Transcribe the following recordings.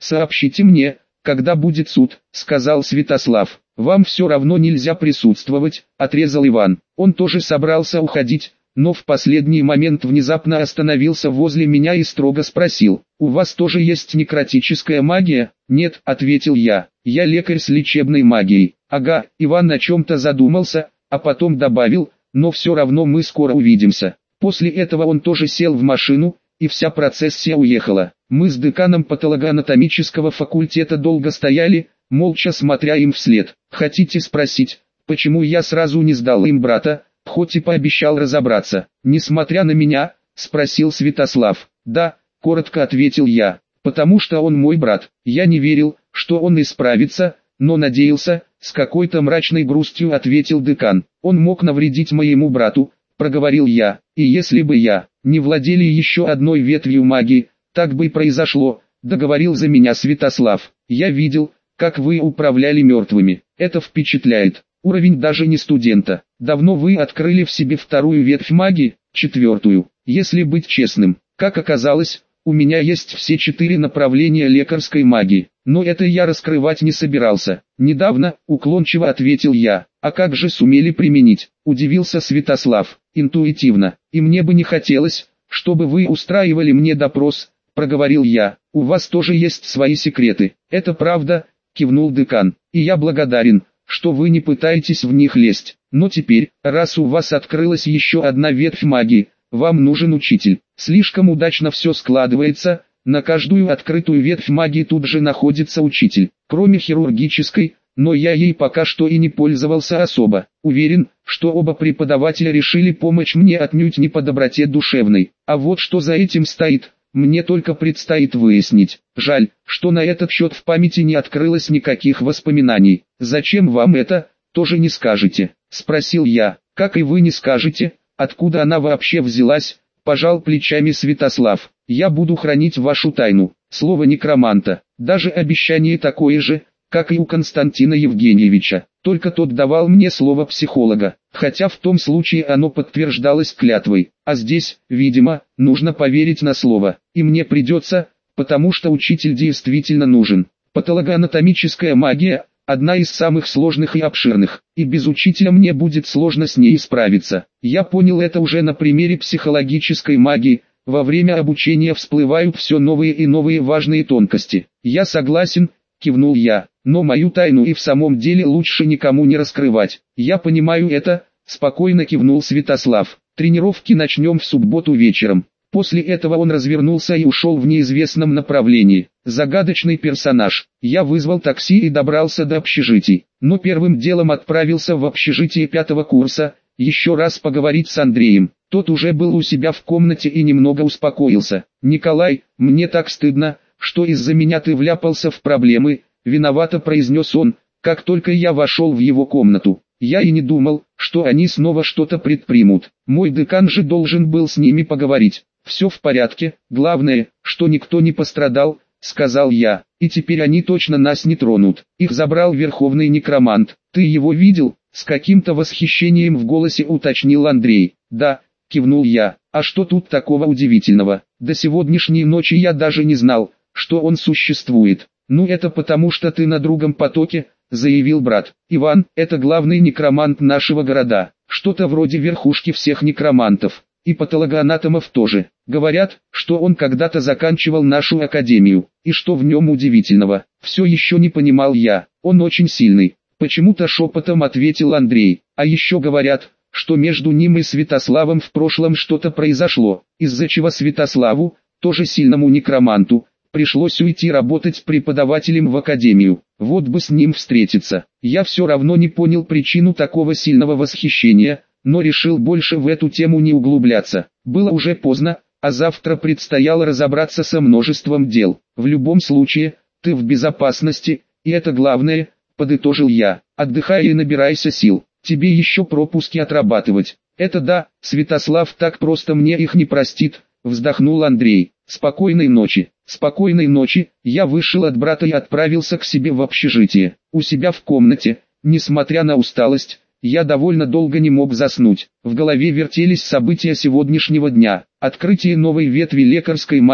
сообщите мне, когда будет суд, сказал Святослав. Вам все равно нельзя присутствовать, отрезал Иван. Он тоже собрался уходить, но в последний момент внезапно остановился возле меня и строго спросил: «У вас тоже есть некротическая магия?» «Нет», ответил я, «я лекарь с лечебной магией». «Ага», Иван о чем-то задумался, а потом добавил: «но все равно мы скоро увидимся». После этого он тоже сел в машину, и вся процессия уехала. Мы с деканом патологоанатомического факультета долго стояли, молча смотря им вслед. Хотите спросить, почему я сразу не сдал им брата, хоть и пообещал разобраться? Несмотря на меня, спросил Святослав. Да, коротко ответил я, потому что он мой брат. Я не верил, что он исправится, но надеялся, с какой-то мрачной грустью ответил декан. Он мог навредить моему брату, проговорил я, и если бы я не владели еще одной ветвью магии, так бы и произошло, договорил за меня Святослав. Я видел, как вы управляли мертвыми. Это впечатляет. Уровень даже не студента. Давно вы открыли в себе вторую ветвь магии, четвертую. Если быть честным, как оказалось, у меня есть все 4 направления лекарской магии. Но это я раскрывать не собирался. Недавно, уклончиво ответил я. А как же сумели применить? Удивился Святослав. Интуитивно. И мне бы не хотелось, чтобы вы устраивали мне допрос, проговорил я. У вас тоже есть свои секреты. Это правда, кивнул декан. И я благодарен, что вы не пытаетесь в них лезть. Но теперь, раз у вас открылась еще одна ветвь магии, вам нужен учитель. Слишком удачно все складывается, на каждую открытую ветвь магии тут же находится учитель. Кроме хирургической, но я ей пока что и не пользовался особо. Уверен, что оба преподавателя решили помочь мне отнюдь не по доброте душевной. А вот что за этим стоит, мне только предстоит выяснить. Жаль, что на этот счет в памяти не открылось никаких воспоминаний. Зачем вам это, тоже не скажете, спросил я. Как и вы не скажете, откуда она вообще взялась, пожал плечами Святослав. Я буду хранить вашу тайну, слово некроманта. Даже обещание такое же, как и у Константина Евгеньевича, только тот давал мне слово психолога, хотя в том случае оно подтверждалось клятвой, а здесь, видимо, нужно поверить на слово, и мне придется, потому что учитель действительно нужен. Патологоанатомическая магия – одна из самых сложных и обширных, и без учителя мне будет сложно с ней справиться. Я понял это уже на примере психологической магии. Во время обучения всплывают все новые и новые важные тонкости. Я согласен, кивнул я, но мою тайну и в самом деле лучше никому не раскрывать. Я понимаю это, спокойно кивнул Святослав. Тренировки начнем в субботу вечером. После этого он развернулся и ушел в неизвестном направлении. Загадочный персонаж. Я вызвал такси и добрался до общежитий. Но первым делом отправился в общежитие 5-го курса, еще раз поговорить с Андреем. Тот уже был у себя в комнате и немного успокоился. «Николай, мне так стыдно, что из-за меня ты вляпался в проблемы», виновато произнес он, как только я вошел в его комнату. Я и не думал, что они снова что-то предпримут. Мой декан же должен был с ними поговорить. «Все в порядке, главное, что никто не пострадал», сказал я, «и теперь они точно нас не тронут». Их забрал верховный некромант. «Ты его видел?» С каким-то восхищением в голосе уточнил Андрей. «Да», кивнул я, «а что тут такого удивительного? До сегодняшней ночи я даже не знал, что он существует». «Ну это потому что ты на другом потоке», заявил брат. «Иван, это главный некромант нашего города, что-то вроде верхушки всех некромантов, и патологоанатомов тоже. Говорят, что он когда-то заканчивал нашу академию, и что в нем удивительного, все еще не понимал я, он очень сильный». Почему-то шепотом ответил Андрей. «А еще говорят, что между ним и Святославом в прошлом что-то произошло, из-за чего Святославу, тоже сильному некроманту, пришлось уйти работать преподавателем в академию. Вот бы с ним встретиться». Я все равно не понял причину такого сильного восхищения, но решил больше в эту тему не углубляться. Было уже поздно, а завтра предстояло разобраться со множеством дел. В любом случае, ты в безопасности, и это главное, подытожил я. Отдыхай и набирайся сил, тебе еще пропуски отрабатывать. Это да, Святослав так просто мне их не простит, вздохнул Андрей. Спокойной ночи. Спокойной ночи. Я вышел от брата и отправился к себе в общежитие. У себя в комнате, несмотря на усталость, я довольно долго не мог заснуть. В голове вертелись события сегодняшнего дня. Открытие новой ветви лекарской магии,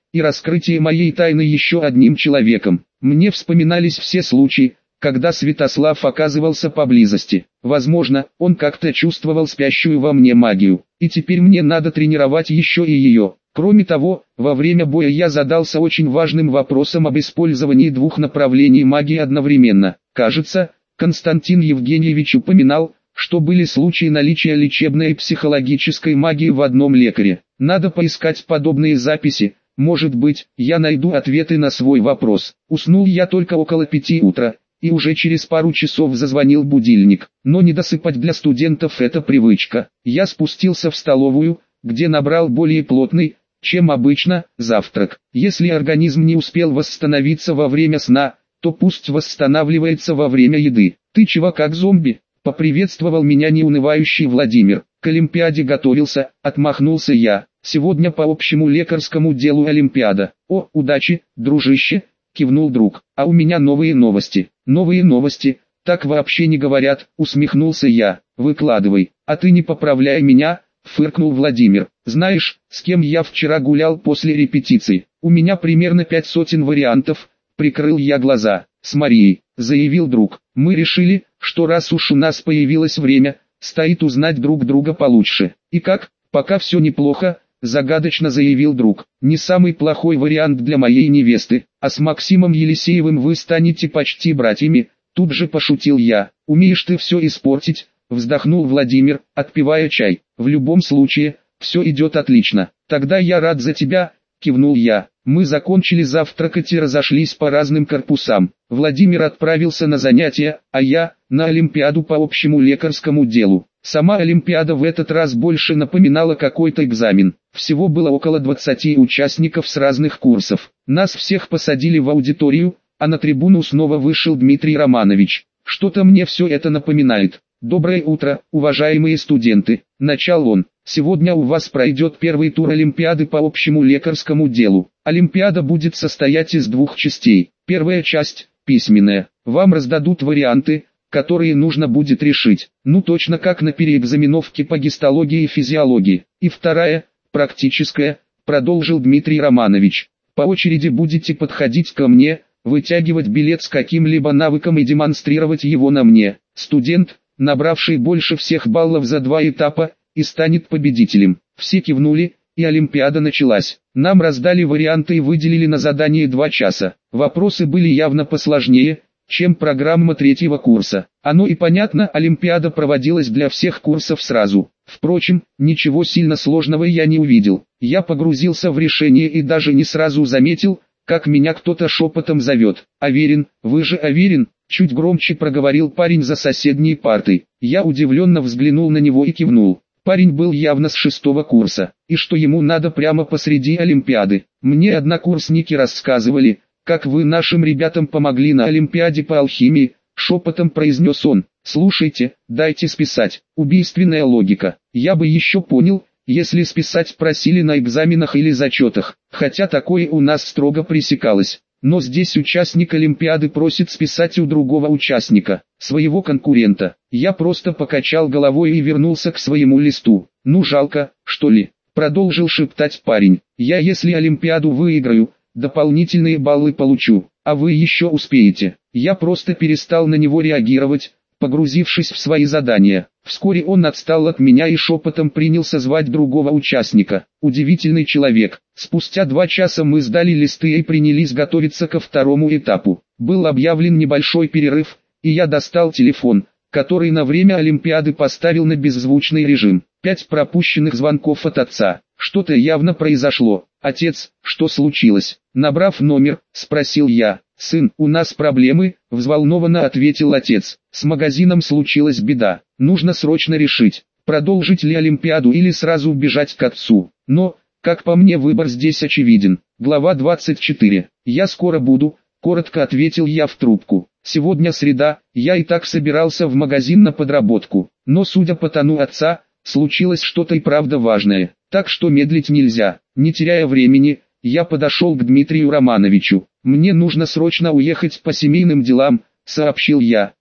и раскрытие моей тайны еще одним человеком. Мне вспоминались все случаи, когда Святослав оказывался поблизости. Возможно, он как-то чувствовал спящую во мне магию, и теперь мне надо тренировать еще и ее. Кроме того, во время боя я задался очень важным вопросом об использовании двух направлений магии одновременно. Кажется, Константин Евгеньевич упоминал, что были случаи наличия лечебной и психологической магии в одном лекаре. Надо поискать подобные записи, может быть, я найду ответы на свой вопрос. Уснул я только около 5 утра, и уже через пару часов зазвонил будильник. Но не досыпать для студентов это привычка. Я спустился в столовую, где набрал более плотный, чем обычно, завтрак. Если организм не успел восстановиться во время сна, то пусть восстанавливается во время еды. «Ты чего как зомби?» — поприветствовал меня неунывающий Владимир. «К Олимпиаде готовился», — отмахнулся я. «Сегодня по общему лекарскому делу Олимпиада». «О, удачи, дружище!» — кивнул друг. «А у меня новые новости». «Новые новости? Так вообще не говорят», — усмехнулся я. «Выкладывай». «А ты не поправляй меня», — фыркнул Владимир. «Знаешь, с кем я вчера гулял после репетиции? У меня примерно 500 вариантов». Прикрыл я глаза. «С Марией», — заявил друг. «Мы решили, что раз уж у нас появилось время, стоит узнать друг друга получше». «И как? Пока все неплохо», — загадочно заявил друг. «Не самый плохой вариант для моей невесты, а с Максимом Елисеевым вы станете почти братьями», — тут же пошутил я. «Умеешь ты все испортить», — вздохнул Владимир, отпивая чай. «В любом случае, все идет отлично. Тогда я рад за тебя», — кивнул я. Мы закончили завтракать и разошлись по разным корпусам. Владимир отправился на занятия, а я – на Олимпиаду по общему лекарскому делу. Сама Олимпиада в этот раз больше напоминала какой-то экзамен. Всего было около 20 участников с разных курсов. Нас всех посадили в аудиторию, а на трибуну снова вышел Дмитрий Романович. Что-то мне все это напоминает. «Доброе утро, уважаемые студенты», – начал он. «Сегодня у вас пройдет первый тур Олимпиады по общему лекарскому делу. Олимпиада будет состоять из двух частей. Первая часть – письменная. Вам раздадут варианты, которые нужно будет решить. Ну точно как на переэкзаменовке по гистологии и физиологии. И вторая – практическая», – продолжил Дмитрий Романович. «По очереди будете подходить ко мне, вытягивать билет с каким-либо навыком и демонстрировать его на мне. Студент, набравший больше всех баллов за 2 этапа, и станет победителем». Все кивнули, и Олимпиада началась. Нам раздали варианты и выделили на задание 2 часа. Вопросы были явно посложнее, чем программа 3-го курса. Оно и понятно, Олимпиада проводилась для всех курсов сразу. Впрочем, ничего сильно сложного я не увидел. Я погрузился в решение и даже не сразу заметил, как меня кто-то шепотом зовет. «Аверин, вы же Аверин?» — чуть громче проговорил парень за соседней партой. Я удивленно взглянул на него и кивнул. Парень был явно с 6-го курса, и что ему надо прямо посреди Олимпиады. «Мне однокурсники рассказывали, как вы нашим ребятам помогли на Олимпиаде по алхимии», — шепотом произнес он. «Слушайте, дайте списать. Убийственная логика. Я бы еще понял, если списать просили на экзаменах или зачетах, хотя такое у нас строго пресекалось. Но здесь участник Олимпиады просит списать у другого участника, своего конкурента». Я просто покачал головой и вернулся к своему листу. «Ну жалко, что ли?» — продолжил шептать парень. «Я если Олимпиаду выиграю, дополнительные баллы получу, а вы еще успеете». Я просто перестал на него реагировать, погрузившись в свои задания. Вскоре он отстал от меня и шепотом принялся звать другого участника. Удивительный человек. Спустя 2 часа мы сдали листы и принялись готовиться ко 2-му этапу. Был объявлен небольшой перерыв, и я достал телефон, который на время Олимпиады поставил на беззвучный режим. 5 пропущенных звонков от отца. Что-то явно произошло. «Отец, что случилось?» Набрав номер, спросил я. «Сын, у нас проблемы», — взволнованно ответил отец. «С магазином случилась беда. Нужно срочно решить, продолжить ли Олимпиаду или сразу бежать к отцу. Но, как по мне, выбор здесь очевиден». Глава 24. «Я скоро буду», — коротко ответил я в трубку. «Сегодня среда, я и так собирался в магазин на подработку. Но судя по тону отца, случилось что-то и правда важное. Так что медлить нельзя». Не теряя времени, я подошел к Дмитрию Романовичу. «Мне нужно срочно уехать по семейным делам», — сообщил я.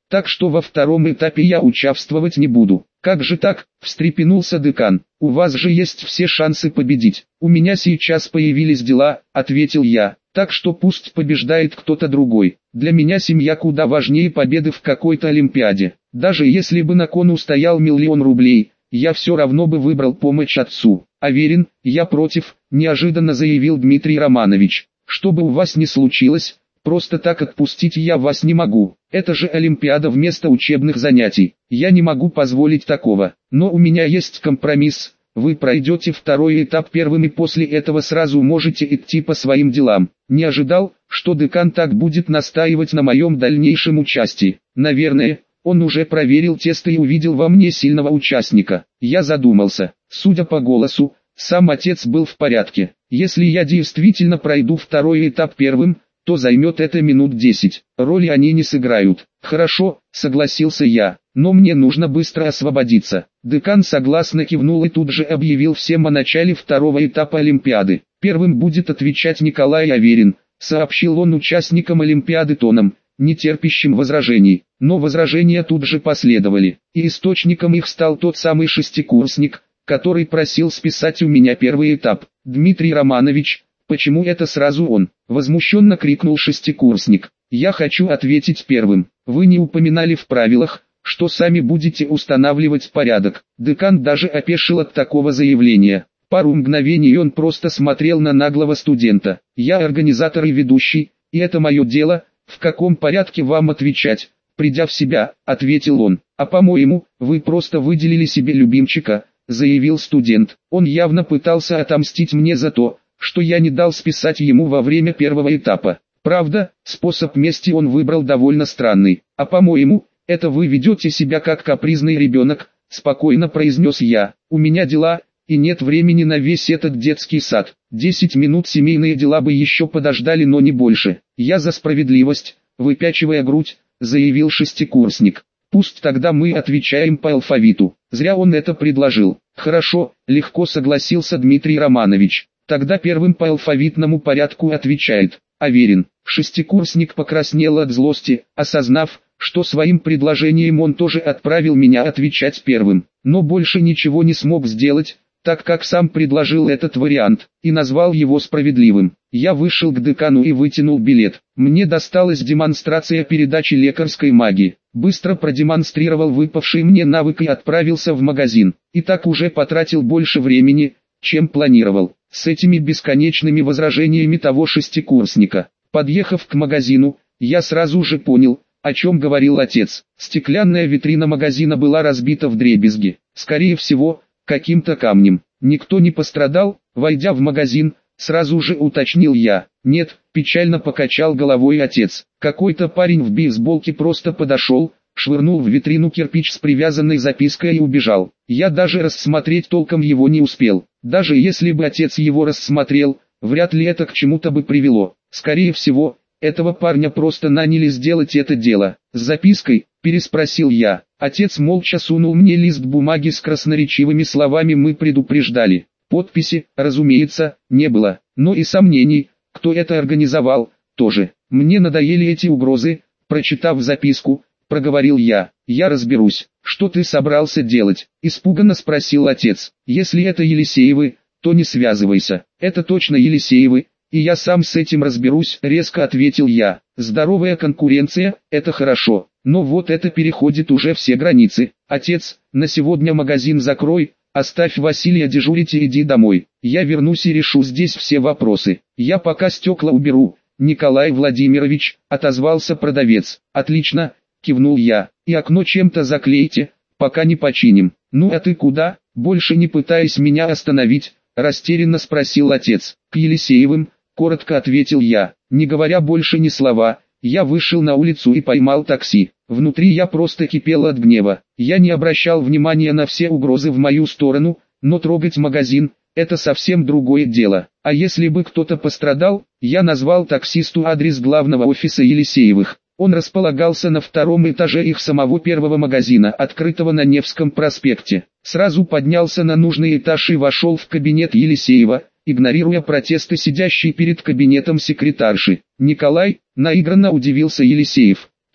так что во втором этапе я участвовать не буду. Как же так, встрепенулся декан, у вас же есть все шансы победить. У меня сейчас появились дела, ответил я, так что пусть побеждает кто-то другой. Для меня семья куда важнее победы в какой-то олимпиаде. Даже если бы на кону стоял 1 000 000 рублей, я все равно бы выбрал помощь отцу. Аверин, я против, неожиданно заявил Дмитрий Романович. Что бы у вас ни случилось, просто так отпустить я вас не могу. Это же олимпиада вместо учебных занятий. Я не могу позволить такого. Но у меня есть компромисс. Вы пройдете второй этап первым и после этого сразу можете идти по своим делам. Не ожидал, что декан так будет настаивать на моем дальнейшем участии. Наверное, он уже проверил тесто и увидел во мне сильного участника. Я задумался. Судя по голосу, сам отец был в порядке. Если я действительно пройду второй этап первым, то займет это минут 10. Роли они не сыграют. Хорошо, согласился я, но мне нужно быстро освободиться. Декан согласно кивнул и тут же объявил всем о начале второго этапа Олимпиады. Первым будет отвечать Николай Аверин, сообщил он участникам Олимпиады тоном, не терпящим возражений. Но возражения тут же последовали, и источником их стал тот самый шестикурсник, который просил списать у меня первый этап. Дмитрий Романович, почему это сразу он? Возмущенно крикнул шестикурсник. Я хочу ответить первым. Вы не упоминали в правилах, что сами будете устанавливать порядок. Декан даже опешил от такого заявления. Пару мгновений он просто смотрел на наглого студента. Я организатор и ведущий, и это мое дело, в каком порядке вам отвечать. Придя в себя, ответил он. А по-моему, вы просто выделили себе любимчика, заявил студент. Он явно пытался отомстить мне за то, что я не дал списать ему во время первого этапа. Правда, способ мести он выбрал довольно странный. А по-моему, это вы ведете себя как капризный ребенок, спокойно произнес я. У меня дела, и нет времени на весь этот детский сад. 10 минут семейные дела бы еще подождали, но не больше. Я за справедливость, выпячивая грудь, заявил шестикурсник. Пусть тогда мы отвечаем по алфавиту. Зря он это предложил. Хорошо, легко согласился Дмитрий Романович. Тогда первым по алфавитному порядку отвечает Аверин. Шестикурсник покраснел от злости, осознав, что своим предложением он тоже отправил меня отвечать первым. Но больше ничего не смог сделать, так как сам предложил этот вариант, и назвал его справедливым. Я вышел к декану и вытянул билет. Мне досталась демонстрация передачи лекарской магии. Быстро продемонстрировал выпавший мне навык и отправился в магазин. И так уже потратил больше времени, чем планировал. С этими бесконечными возражениями того шестикурсника. Подъехав к магазину, я сразу же понял, о чем говорил отец. Стеклянная витрина магазина была разбита вдребезги. Скорее всего, каким-то камнем. Никто не пострадал. Войдя в магазин, сразу же уточнил я. Нет, печально покачал головой отец. Какой-то парень в бейсболке просто подошел, швырнул в витрину кирпич с привязанной запиской и убежал. Я даже рассмотреть толком его не успел. Даже если бы отец его рассмотрел, вряд ли это к чему-то бы привело. Скорее всего, этого парня просто наняли сделать это дело. С запиской, переспросил я. Отец молча сунул мне лист бумаги с красноречивыми словами «Мы предупреждали». Подписи, разумеется, не было, но и сомнений, кто это организовал, тоже. Мне надоели эти угрозы. Прочитав записку, проговорил я. Я разберусь. Что ты собрался делать? Испуганно спросил отец. Если это Елисеевы, то не связывайся. Это точно Елисеевы, и я сам с этим разберусь, резко ответил я. Здоровая конкуренция, это хорошо, но вот это переходит уже все границы. Отец, на сегодня магазин закрой, оставь Василия дежурить и иди домой. Я вернусь и решу здесь все вопросы. Я пока стекла уберу. Николай Владимирович, отозвался продавец. Отлично, кивнул я. И окно чем-то заклейте, пока не починим. Ну а ты куда? Больше не пытаясь меня остановить, растерянно спросил отец. К Елисеевым, коротко ответил я. Не говоря больше ни слова, я вышел на улицу и поймал такси. Внутри я просто кипел от гнева. Я не обращал внимания на все угрозы в мою сторону, но трогать магазин – это совсем другое дело. А если бы кто-то пострадал, я назвал таксисту адрес главного офиса Елисеевых. Он располагался на втором этаже их самого первого магазина, открытого на Невском проспекте. Сразу поднялся на нужный этаж и вошел в кабинет Елисеева, игнорируя протесты сидящей перед кабинетом секретарши. «Николай», наигранно удивился Елисеев.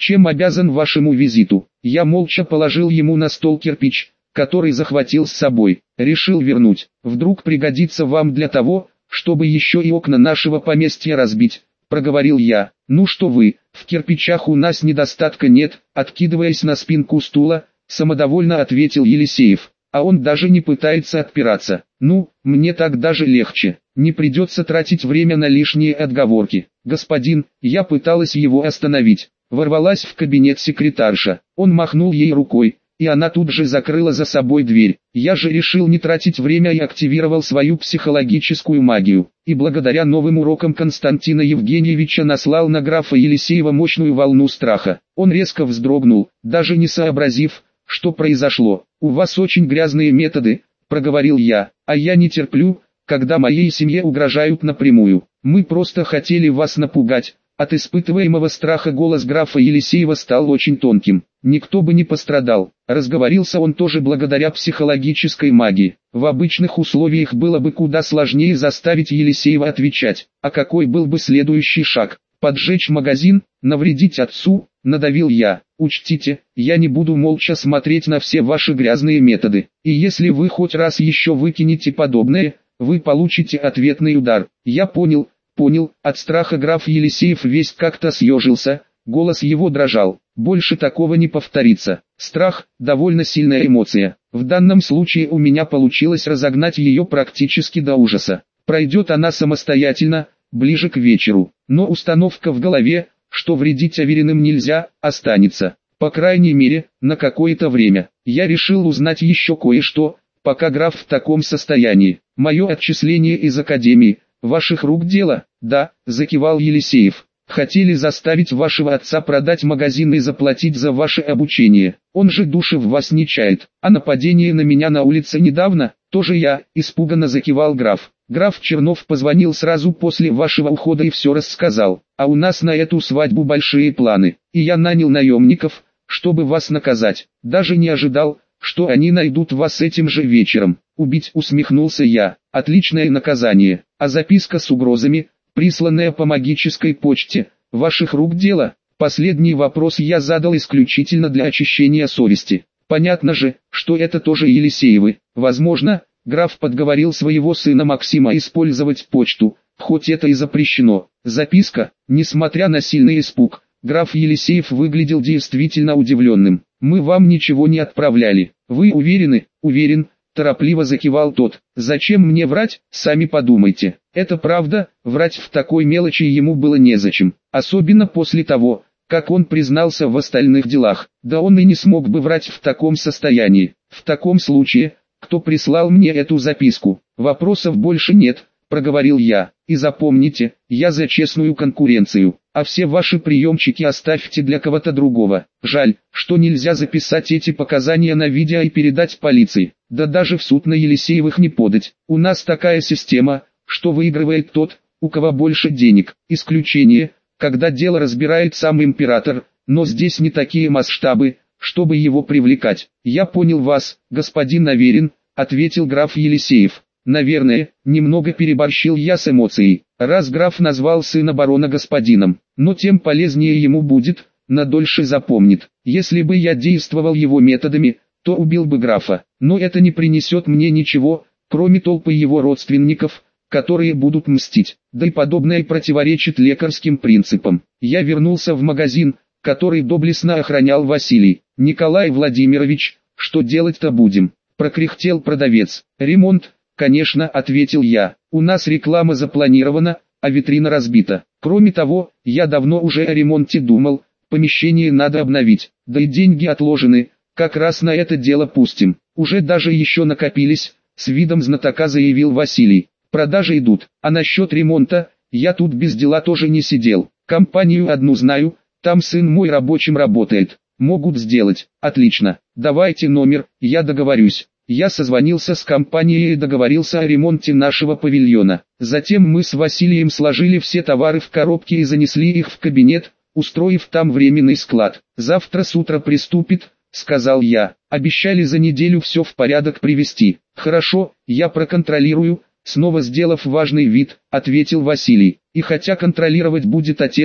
Чем обязан вашему визиту? Я молча положил ему на стол кирпич, который захватил с собой. Решил вернуть. Вдруг пригодится вам для того, чтобы еще и окна нашего поместья разбить, проговорил я. Ну что вы, в кирпичах у нас недостатка нет, откидываясь на спинку стула, самодовольно ответил Елисеев. А он даже не пытается отпираться. Ну, мне так даже легче. Не придется тратить время на лишние отговорки. Господин, я пыталась его остановить. Ворвалась в кабинет секретарша. Он махнул ей рукой, и она тут же закрыла за собой дверь. Я же решил не тратить время и активировал свою психологическую магию. И благодаря новым урокам Константина Евгеньевича наслал на графа Елисеева мощную волну страха. Он резко вздрогнул, даже не сообразив, что произошло. «У вас очень грязные методы», — проговорил я, — «а я не терплю, когда моей семье угрожают напрямую. Мы просто хотели вас напугать». От испытываемого страха голос графа Елисеева стал очень тонким. Никто бы не пострадал. Разговорился он тоже благодаря психологической магии. В обычных условиях было бы куда сложнее заставить Елисеева отвечать. А какой был бы следующий шаг? Поджечь магазин, навредить отцу, надавил я. Учтите, я не буду молча смотреть на все ваши грязные методы. И если вы хоть раз еще выкинете подобное, вы получите ответный удар. Я понял. От страха граф Елисеев весь как-то съежился, голос его дрожал. Больше такого не повторится. Страх – довольно сильная эмоция. В данном случае у меня получилось разогнать ее практически до ужаса. Пройдет она самостоятельно, ближе к вечеру. Но установка в голове, что вредить Авериным нельзя, останется. По крайней мере, на какое-то время. Я решил узнать еще кое-что, пока граф в таком состоянии. Мое отчисление из академии – ваших рук дело? Да, закивал Елисеев. Хотели заставить вашего отца продать магазин и заплатить за ваше обучение. Он же души в вас не чает. А нападение на меня на улице недавно, тоже я, испуганно закивал граф. Граф Чернов позвонил сразу после вашего ухода и все рассказал. А у нас на эту свадьбу большие планы. И я нанял наемников, чтобы вас наказать. Даже не ожидал, что они найдут вас этим же вечером. Убить, усмехнулся я. Отличное наказание. А записка с угрозами, присланная по магической почте, ваших рук дело? Последний вопрос я задал исключительно для очищения совести. Понятно же, что это тоже Елисеевы. Возможно, граф подговорил своего сына Максима использовать почту, хоть это и запрещено. Записка, несмотря на сильный испуг, граф Елисеев выглядел действительно удивленным. Мы вам ничего не отправляли. Вы уверены? Уверен. Торопливо закивал тот. Зачем мне врать, сами подумайте. Это правда, врать в такой мелочи ему было незачем. Особенно после того, как он признался в остальных делах. Да он и не смог бы врать в таком состоянии. В таком случае, кто прислал мне эту записку? Вопросов больше нет, проговорил я. И запомните, я за честную конкуренцию. А все ваши приемчики оставьте для кого-то другого. Жаль, что нельзя записать эти показания на видео и передать полиции. Да даже в суд на Елисеевых не подать. У нас такая система, что выигрывает тот, у кого больше денег. Исключение, когда дело разбирает сам император, но здесь не такие масштабы, чтобы его привлекать. Я понял вас, господин Аверин, ответил граф Елисеев. Наверное, немного переборщил я с эмоцией, раз граф назвал сына барона господином, но тем полезнее ему будет, надольше запомнит. Если бы я действовал его методами, то убил бы графа, но это не принесет мне ничего, кроме толпы его родственников, которые будут мстить, да и подобное противоречит лекарским принципам. Я вернулся в магазин, который доблестно охранял Василий. Николай Владимирович, что делать-то будем? Прокряхтел продавец. Ремонт. «Конечно», — ответил я, — «у нас реклама запланирована, а витрина разбита. Кроме того, я давно уже о ремонте думал, помещение надо обновить, да и деньги отложены, как раз на это дело пустим. Уже даже еще накопились», — с видом знатока заявил Василий. «Продажи идут, а насчет ремонта, я тут без дела тоже не сидел. Компанию одну знаю, там сын мой рабочим работает, могут сделать. Отлично, давайте номер, я договорюсь». Я созвонился с компанией и договорился о ремонте нашего павильона. Затем мы с Василием сложили все товары в коробки и занесли их в кабинет, устроив там временный склад. «Завтра с утра приступит», — сказал я. «Обещали за неделю все в порядок привести». «Хорошо, я проконтролирую», — снова сделав важный вид, ответил Василий. «И хотя контролировать будет отец,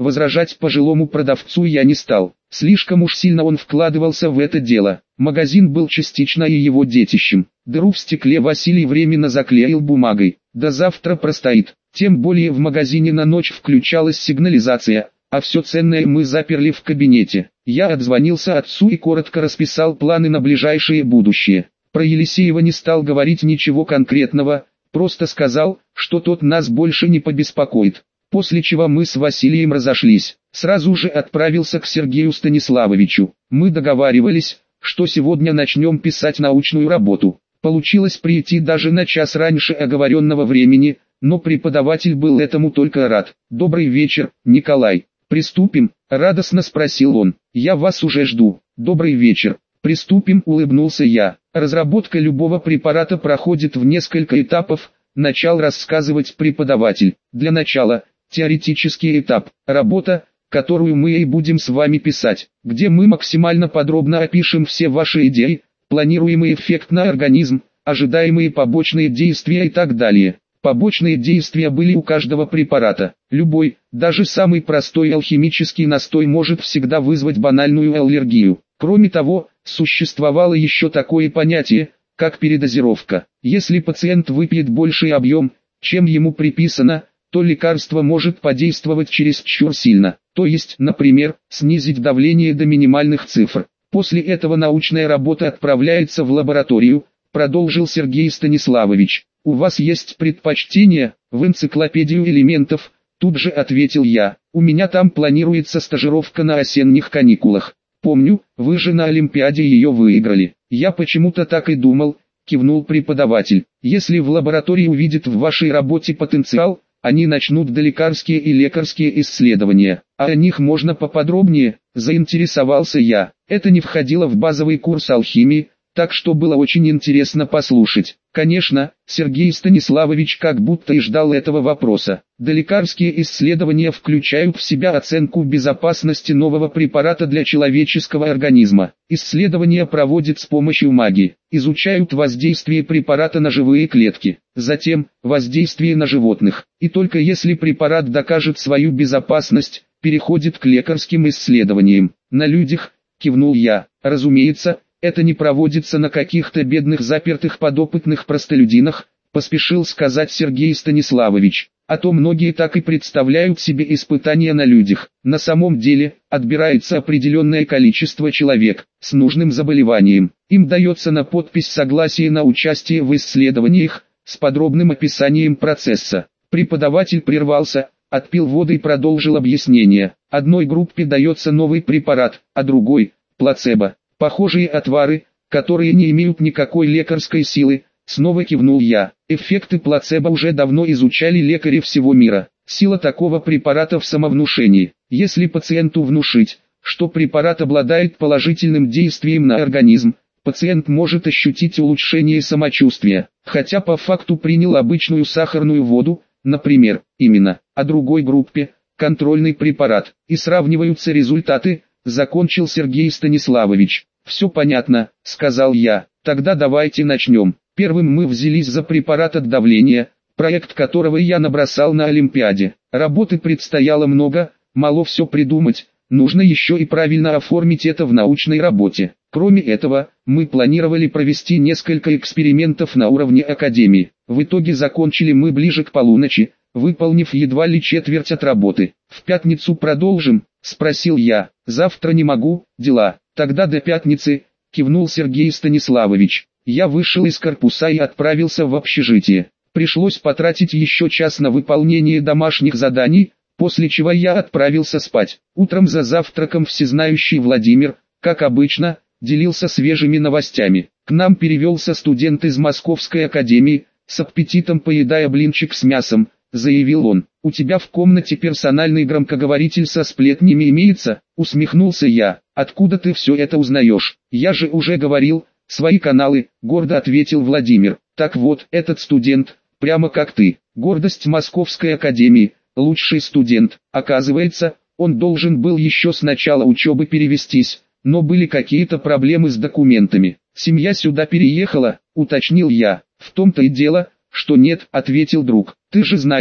Возражать пожилому продавцу я не стал. Слишком уж сильно он вкладывался в это дело. Магазин был частично и его детищем. Дыру в стекле Василий временно заклеил бумагой. До завтра простоит. Тем более в магазине на ночь включалась сигнализация, а все ценное мы заперли в кабинете. Я отзвонился отцу и коротко расписал планы на ближайшее будущее. Про Елисеева не стал говорить ничего конкретного, просто сказал, что тот нас больше не побеспокоит. После чего мы с Василием разошлись. Сразу же отправился к Сергею Станиславовичу. Мы договаривались, что сегодня начнем писать научную работу. Получилось прийти даже на час раньше оговоренного времени, но преподаватель был этому только рад. «Добрый вечер, Николай. Приступим?» – радостно спросил он. «Я вас уже жду. Добрый вечер. Приступим», – улыбнулся я. Разработка любого препарата проходит в несколько этапов, начал рассказывать преподаватель. Для начала – теоретический этап, работа, которую мы и будем с вами писать, где мы максимально подробно опишем все ваши идеи, планируемый эффект на организм, ожидаемые побочные действия и так далее. Побочные действия были у каждого препарата. Любой, даже самый простой алхимический настой может всегда вызвать банальную аллергию. Кроме того, существовало еще такое понятие, как передозировка. Если пациент выпьет больший объем, чем ему приписано, то лекарство может подействовать чересчур сильно, то есть, например, снизить давление до минимальных цифр. После этого научная работа отправляется в лабораторию, продолжил Сергей Станиславович. «У вас есть предпочтение в энциклопедию элементов?» Тут же ответил я. «У меня там планируется стажировка на осенних каникулах. Помню, вы же на Олимпиаде ее выиграли». «Я почему-то так и думал», кивнул преподаватель. «Если в лаборатории увидят в вашей работе потенциал, они начнут долекарские и лекарские исследования. А о них можно поподробнее?» Заинтересовался я. Это не входило в базовый курс алхимии, так что было очень интересно послушать. Конечно, Сергей Станиславович как будто и ждал этого вопроса. Долекарские исследования включают в себя оценку безопасности нового препарата для человеческого организма. Исследования проводят с помощью магии, изучают воздействие препарата на живые клетки, затем воздействие на животных. И только если препарат докажет свою безопасность, переходит к лекарским исследованиям. На людях, кивнул я, разумеется, это не проводится на каких-то бедных запертых подопытных простолюдинах, поспешил сказать Сергей Станиславович. А то многие так и представляют себе испытания на людях. На самом деле, отбирается определенное количество человек с нужным заболеванием. Им дается на подпись согласие на участие в исследованиях с подробным описанием процесса. Преподаватель прервался, отпил воды и продолжил объяснение. Одной группе дается новый препарат, а другой – плацебо. Похожие отвары, которые не имеют никакой лекарской силы, снова кивнул я. Эффекты плацебо уже давно изучали лекари всего мира. Сила такого препарата в самовнушении. Если пациенту внушить, что препарат обладает положительным действием на организм, пациент может ощутить улучшение самочувствия, хотя по факту принял обычную сахарную воду, например, именно, а другой группе – контрольный препарат, и сравниваются результаты, закончил Сергей Станиславович. «Все понятно», — сказал я. «Тогда давайте начнем». Первым мы взялись за препарат от давления, проект которого я набросал на Олимпиаде. Работы предстояло много, мало все придумать, нужно еще и правильно оформить это в научной работе. Кроме этого, мы планировали провести несколько экспериментов на уровне академии. В итоге закончили мы ближе к полуночи, выполнив едва ли четверть от работы. «В пятницу продолжим?» — спросил я. «Завтра не могу, дела». «Тогда до пятницы», — кивнул Сергей Станиславович. Я вышел из корпуса и отправился в общежитие. Пришлось потратить еще час на выполнение домашних заданий, после чего я отправился спать. Утром за завтраком всезнающий Владимир, как обычно, делился свежими новостями. К нам перевелся студент из Московской академии, с аппетитом поедая блинчик с мясом, заявил он. «У тебя в комнате персональный громкоговоритель со сплетнями имеется?» Усмехнулся я. «Откуда ты все это узнаешь?» «Я же уже говорил, свои каналы», гордо ответил Владимир. «Так вот, этот студент, прямо как ты, гордость Московской академии, лучший студент. Оказывается, он должен был еще с начала учебы перевестись, но были какие-то проблемы с документами. Семья сюда переехала», уточнил я. «В том-то и дело, что нет», ответил друг. «Ты же знаешь,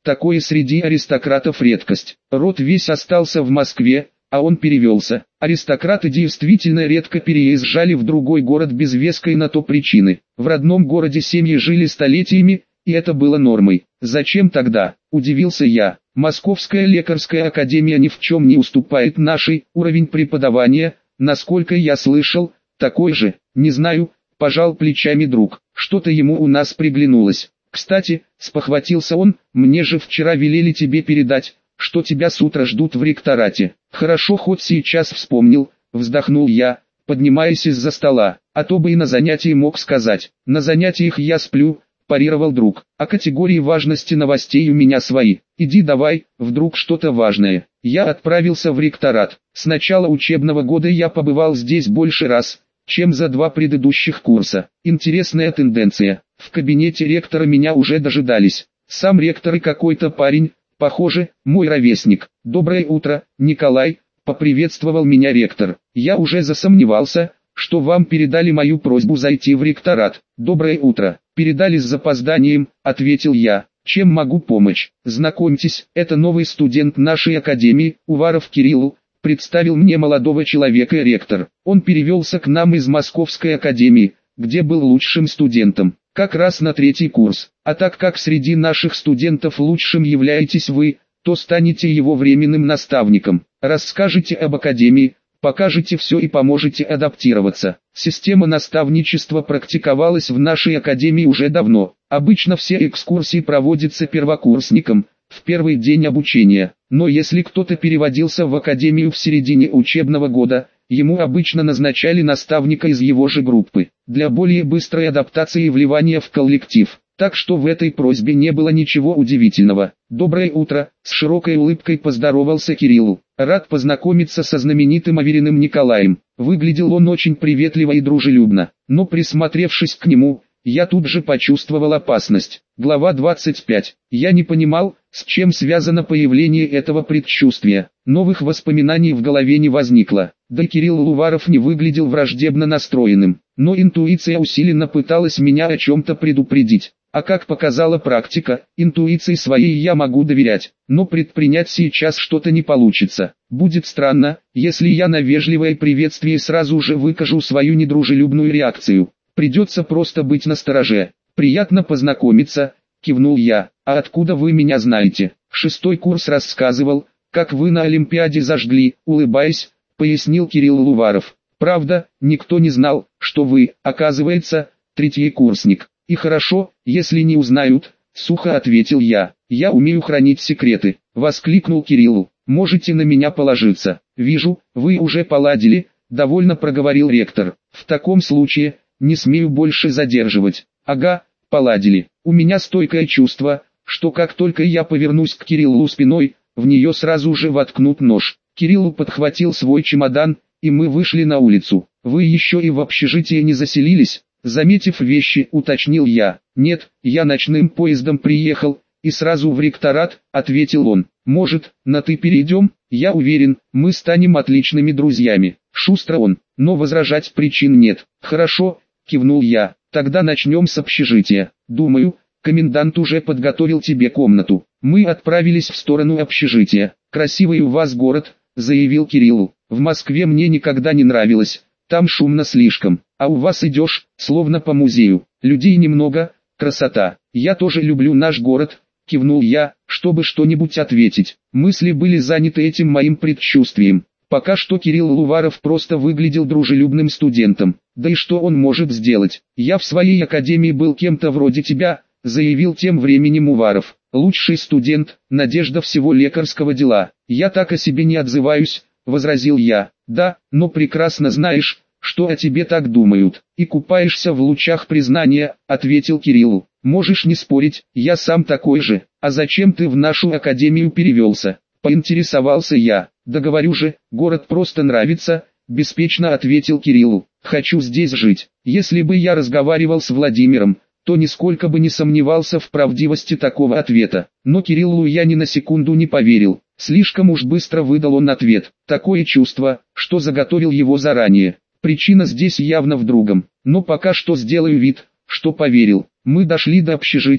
Такое среди аристократов редкость. Род весь остался в Москве, а он перевелся. Аристократы действительно редко переезжали в другой город без веской на то причины. В родном городе семьи жили столетиями, и это было нормой. Зачем тогда? Удивился я. Московская лекарская академия ни в чем не уступает нашей. Уровень преподавания, насколько я слышал, такой же. Не знаю, пожал плечами друг. Что-то ему у нас приглянулось. Кстати, спохватился он, мне же вчера велели тебе передать, что тебя с утра ждут в ректорате. Хорошо, хоть сейчас вспомнил, вздохнул я, поднимаясь из-за стола, а то бы и на занятии мог сказать. На занятиях я сплю, парировал друг, а категории важности новостей у меня свои. Иди давай, вдруг что-то важное. Я отправился в ректорат. С начала учебного года я побывал здесь больше раз, чем за 2 предыдущих курса. Интересная тенденция. В кабинете ректора меня уже дожидались. Сам ректор и какой-то парень, похоже, мой ровесник. «Доброе утро, Николай», — поприветствовал меня ректор. «Я уже засомневался, что вам передали мою просьбу зайти в ректорат». «Доброе утро. Передали с запозданием», — ответил я. «Чем могу помочь?» «Знакомьтесь, это новый студент нашей академии, Уваров Кирилл», — представил мне молодого человека ректор. Он перевелся к нам из Московской академии, где был лучшим студентом. Как раз на 3-й курс. А так как среди наших студентов лучшим являетесь вы, то станете его временным наставником. Расскажете об академии, покажете все и поможете адаптироваться. Система наставничества практиковалась в нашей академии уже давно. Обычно все экскурсии проводятся первокурсникам в первый день обучения. Но если кто-то переводился в академию в середине учебного года, ему обычно назначали наставника из его же группы, для более быстрой адаптации и вливания в коллектив. Так что в этой просьбе не было ничего удивительного. «Доброе утро», — с широкой улыбкой поздоровался Кирилл. «Рад познакомиться со знаменитым Авериным Николаем». Выглядел он очень приветливо и дружелюбно, но присмотревшись к нему, я тут же почувствовал опасность. Глава 25. Я не понимал, с чем связано появление этого предчувствия. Новых воспоминаний в голове не возникло. Да и Кирилл Уваров не выглядел враждебно настроенным. Но интуиция усиленно пыталась меня о чем-то предупредить. А как показала практика, интуиции своей я могу доверять. Но предпринять сейчас что-то не получится. Будет странно, если я на вежливое приветствие сразу же выкажу свою недружелюбную реакцию. Придется просто быть настороже. «Приятно познакомиться», — кивнул я. «А откуда вы меня знаете?» «6-й курс рассказывал, как вы на Олимпиаде зажгли», — улыбаясь, пояснил Кирилл Уваров. «Правда, никто не знал, что вы, оказывается, 3-й курсник. И хорошо, если не узнают», — сухо ответил я. «Я умею хранить секреты», — воскликнул Кирилл. «Можете на меня положиться». «Вижу, вы уже поладили», — довольно проговорил ректор. «В таком случае, не смею больше задерживать». «Ага, поладили. У меня стойкое чувство, что как только я повернусь к Кириллу спиной, в нее сразу же воткнут нож». Кирилл подхватил свой чемодан, и мы вышли на улицу. «Вы еще и в общежитие не заселились?» Заметив вещи, уточнил я. «Нет, я ночным поездом приехал, и сразу в ректорат», — ответил он. «Может, на «ты» перейдем? Я уверен, мы станем отличными друзьями». Шустро он, но возражать причин нет. «Хорошо», — кивнул я. «Тогда начнем с общежития. Думаю, комендант уже подготовил тебе комнату». Мы отправились в сторону общежития. «Красивый у вас город», — заявил Кирилл. «В Москве мне никогда не нравилось, там шумно слишком. А у вас идешь, словно по музею. Людей немного, красота. Я тоже люблю наш город», — кивнул я, чтобы что-нибудь ответить. Мысли были заняты этим моим предчувствием. Пока что Кирилл Уваров просто выглядел дружелюбным студентом. Да и что он может сделать? «Я в своей академии был кем-то вроде тебя», — заявил тем временем Уваров. «Лучший студент, надежда всего лекарского дела». «Я так о себе не отзываюсь», — возразил я. «Да, но прекрасно знаешь, что о тебе так думают. И купаешься в лучах признания», — ответил Кирилл. «Можешь не спорить, я сам такой же. А зачем ты в нашу академию перевелся?» — поинтересовался я. «Да говорю же, город просто нравится», — беспечно ответил Кирилл. «Хочу здесь жить». Если бы я разговаривал с Владимиром, то нисколько бы не сомневался в правдивости такого ответа. Но Кириллу я ни на секунду не поверил. Слишком уж быстро выдал он ответ. Такое чувство, что заготовил его заранее. Причина здесь явно в другом. Но пока что сделаю вид, что поверил. Мы дошли до общежития,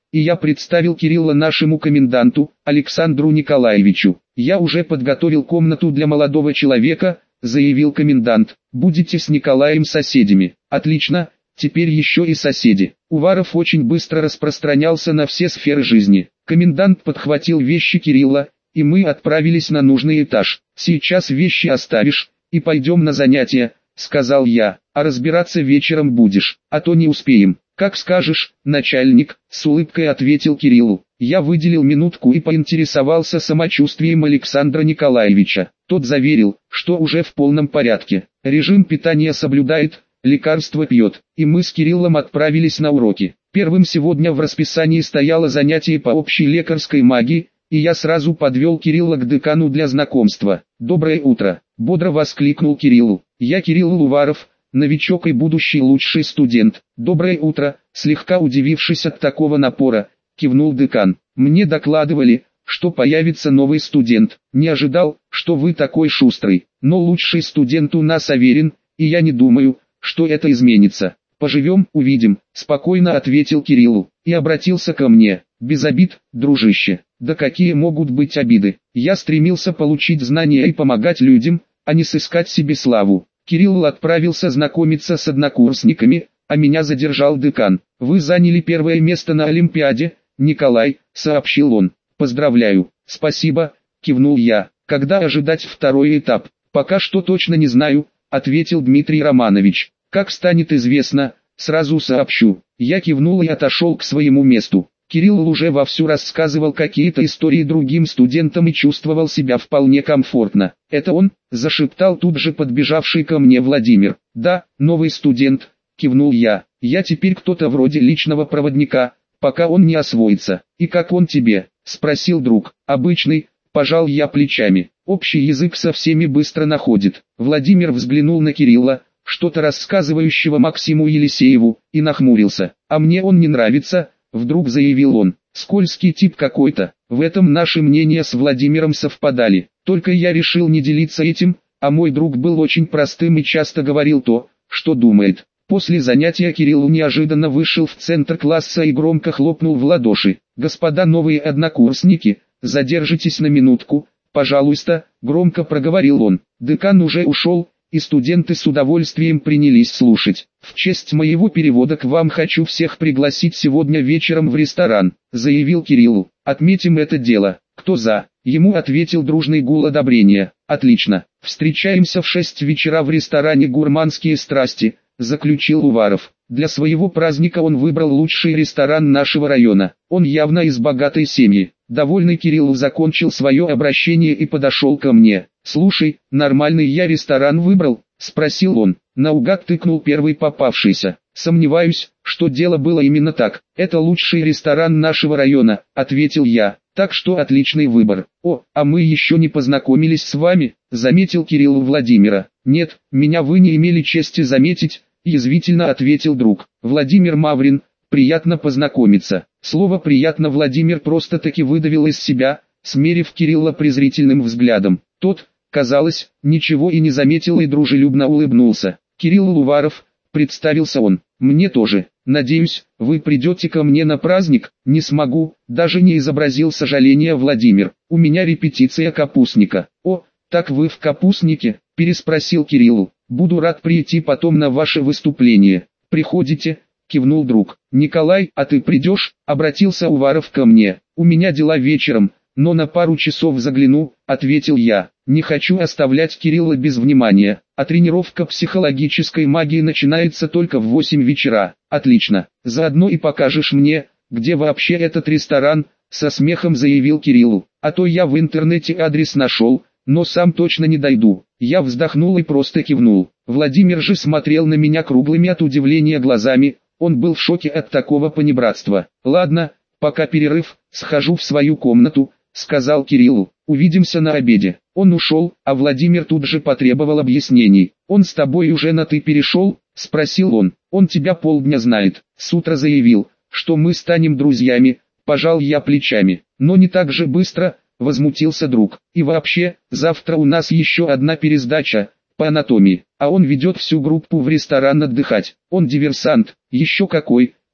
и я представил Кирилла нашему коменданту, Александру Николаевичу. «Я уже подготовил комнату для молодого человека», — заявил комендант. «Будете с Николаем соседями». «Отлично, теперь еще и соседи». Уваров очень быстро распространялся на все сферы жизни. Комендант подхватил вещи Кирилла, и мы отправились на нужный этаж. «Сейчас вещи оставишь, и пойдем на занятия», — сказал я, — «а разбираться вечером будешь, а то не успеем». «Как скажешь, начальник», — с улыбкой ответил Кириллу. Я выделил минутку и поинтересовался самочувствием Александра Николаевича. Тот заверил, что уже в полном порядке. Режим питания соблюдает, лекарства пьет, и мы с Кириллом отправились на уроки. Первым сегодня в расписании стояло занятие по общей лекарской магии, и я сразу подвел Кирилла к декану для знакомства. «Доброе утро», — бодро воскликнул Кириллу. «Я Кирилл Уваров, новичок и будущий лучший студент». «Доброе утро», — слегка удивившись от такого напора, кивнул декан. «Мне докладывали, что появится новый студент. Не ожидал, что вы такой шустрый, но лучший студент у нас Аверин, и я не думаю, что это изменится. Поживем, увидим», — спокойно ответил Кириллу, и обратился ко мне. «Без обид, дружище». «Да какие могут быть обиды? Я стремился получить знания и помогать людям, а не сыскать себе славу». Кирилл отправился знакомиться с однокурсниками, а меня задержал декан. «Вы заняли первое место на Олимпиаде, Николай», — сообщил он. «Поздравляю». «Спасибо», — кивнул я. «Когда ожидать второй этап?» «Пока что точно не знаю», — ответил Дмитрий Романович. «Как станет известно, сразу сообщу». Я кивнул и отошел к своему месту. Кирилл уже вовсю рассказывал какие-то истории другим студентам и чувствовал себя вполне комфортно. «Это он?» – зашептал тут же подбежавший ко мне Владимир. «Да, новый студент», – кивнул я. «Я теперь кто-то вроде личного проводника, пока он не освоится». «И как он тебе?» – спросил друг. «Обычный», – пожал я плечами. «Общий язык со всеми быстро находит». Владимир взглянул на Кирилла, что-то рассказывающего Максиму Елисееву, и нахмурился. «А мне он не нравится», — вдруг заявил он. «Скользкий тип какой-то». В этом наши мнения с Владимиром совпадали. Только я решил не делиться этим, а мой друг был очень простым и часто говорил то, что думает. После занятия Кирилл неожиданно вышел в центр класса и громко хлопнул в ладоши. «Господа новые однокурсники, задержитесь на минутку, пожалуйста», — громко проговорил он. Декан уже ушел, и студенты с удовольствием принялись слушать. «В честь моего перевода к вам хочу всех пригласить сегодня вечером в ресторан», — заявил Кириллу. «Отметим это дело. Кто за?» Ему ответил дружный гул одобрения. «Отлично. Встречаемся в 6 вечера в ресторане «Гурманские страсти», — заключил Уваров. Для своего праздника он выбрал лучший ресторан нашего района. Он явно из богатой семьи. Довольный Кирилл закончил свое обращение и подошел ко мне. «Слушай, нормальный я ресторан выбрал?» – спросил он. Наугад тыкнул первый попавшийся. «Сомневаюсь, что дело было именно так. Это лучший ресторан нашего района», – ответил я. «Так что отличный выбор». «О, а мы еще не познакомились с вами», – заметил Кирилл Владимира. «Нет, меня вы не имели чести заметить», – язвительно ответил друг. «Владимир Маврин, приятно познакомиться». Слово «приятно» Владимир просто-таки выдавил из себя, смерив Кирилла презрительным взглядом. Тот, казалось, ничего и не заметил и дружелюбно улыбнулся. «Кирилл Уваров», — представился он, — «мне тоже. Надеюсь, вы придете ко мне на праздник?» «Не смогу», — даже не изобразил сожаления Владимир. «У меня репетиция капустника». «О, так вы в капустнике?» — переспросил Кириллу. «Буду рад прийти потом на ваше выступление. Приходите?» — кивнул друг. «Николай, а ты придешь?» — обратился Уваров ко мне. «У меня дела вечером, но на пару часов загляну», — ответил я. «Не хочу оставлять Кирилла без внимания, а тренировка психологической магии начинается только в 8 вечера». «Отлично, заодно и покажешь мне, где вообще этот ресторан», — со смехом заявил Кириллу. «А то я в интернете адрес нашел, но сам точно не дойду». Я вздохнул и просто кивнул. Владимир же смотрел на меня круглыми от удивления глазами. Он был в шоке от такого понебратства. «Ладно, пока перерыв, схожу в свою комнату», — сказал Кириллу. «Увидимся на обеде». Он ушел, а Владимир тут же потребовал объяснений. «Он с тобой уже на «ты» перешел?» — спросил он. «Он тебя полдня знает». С утра заявил, что мы станем друзьями. Пожал я плечами. «Но не так же быстро», — возмутился друг. «И вообще, завтра у нас еще одна пересдача по анатомии, а он ведет всю группу в ресторан отдыхать. Он диверсант». «Еще какой»,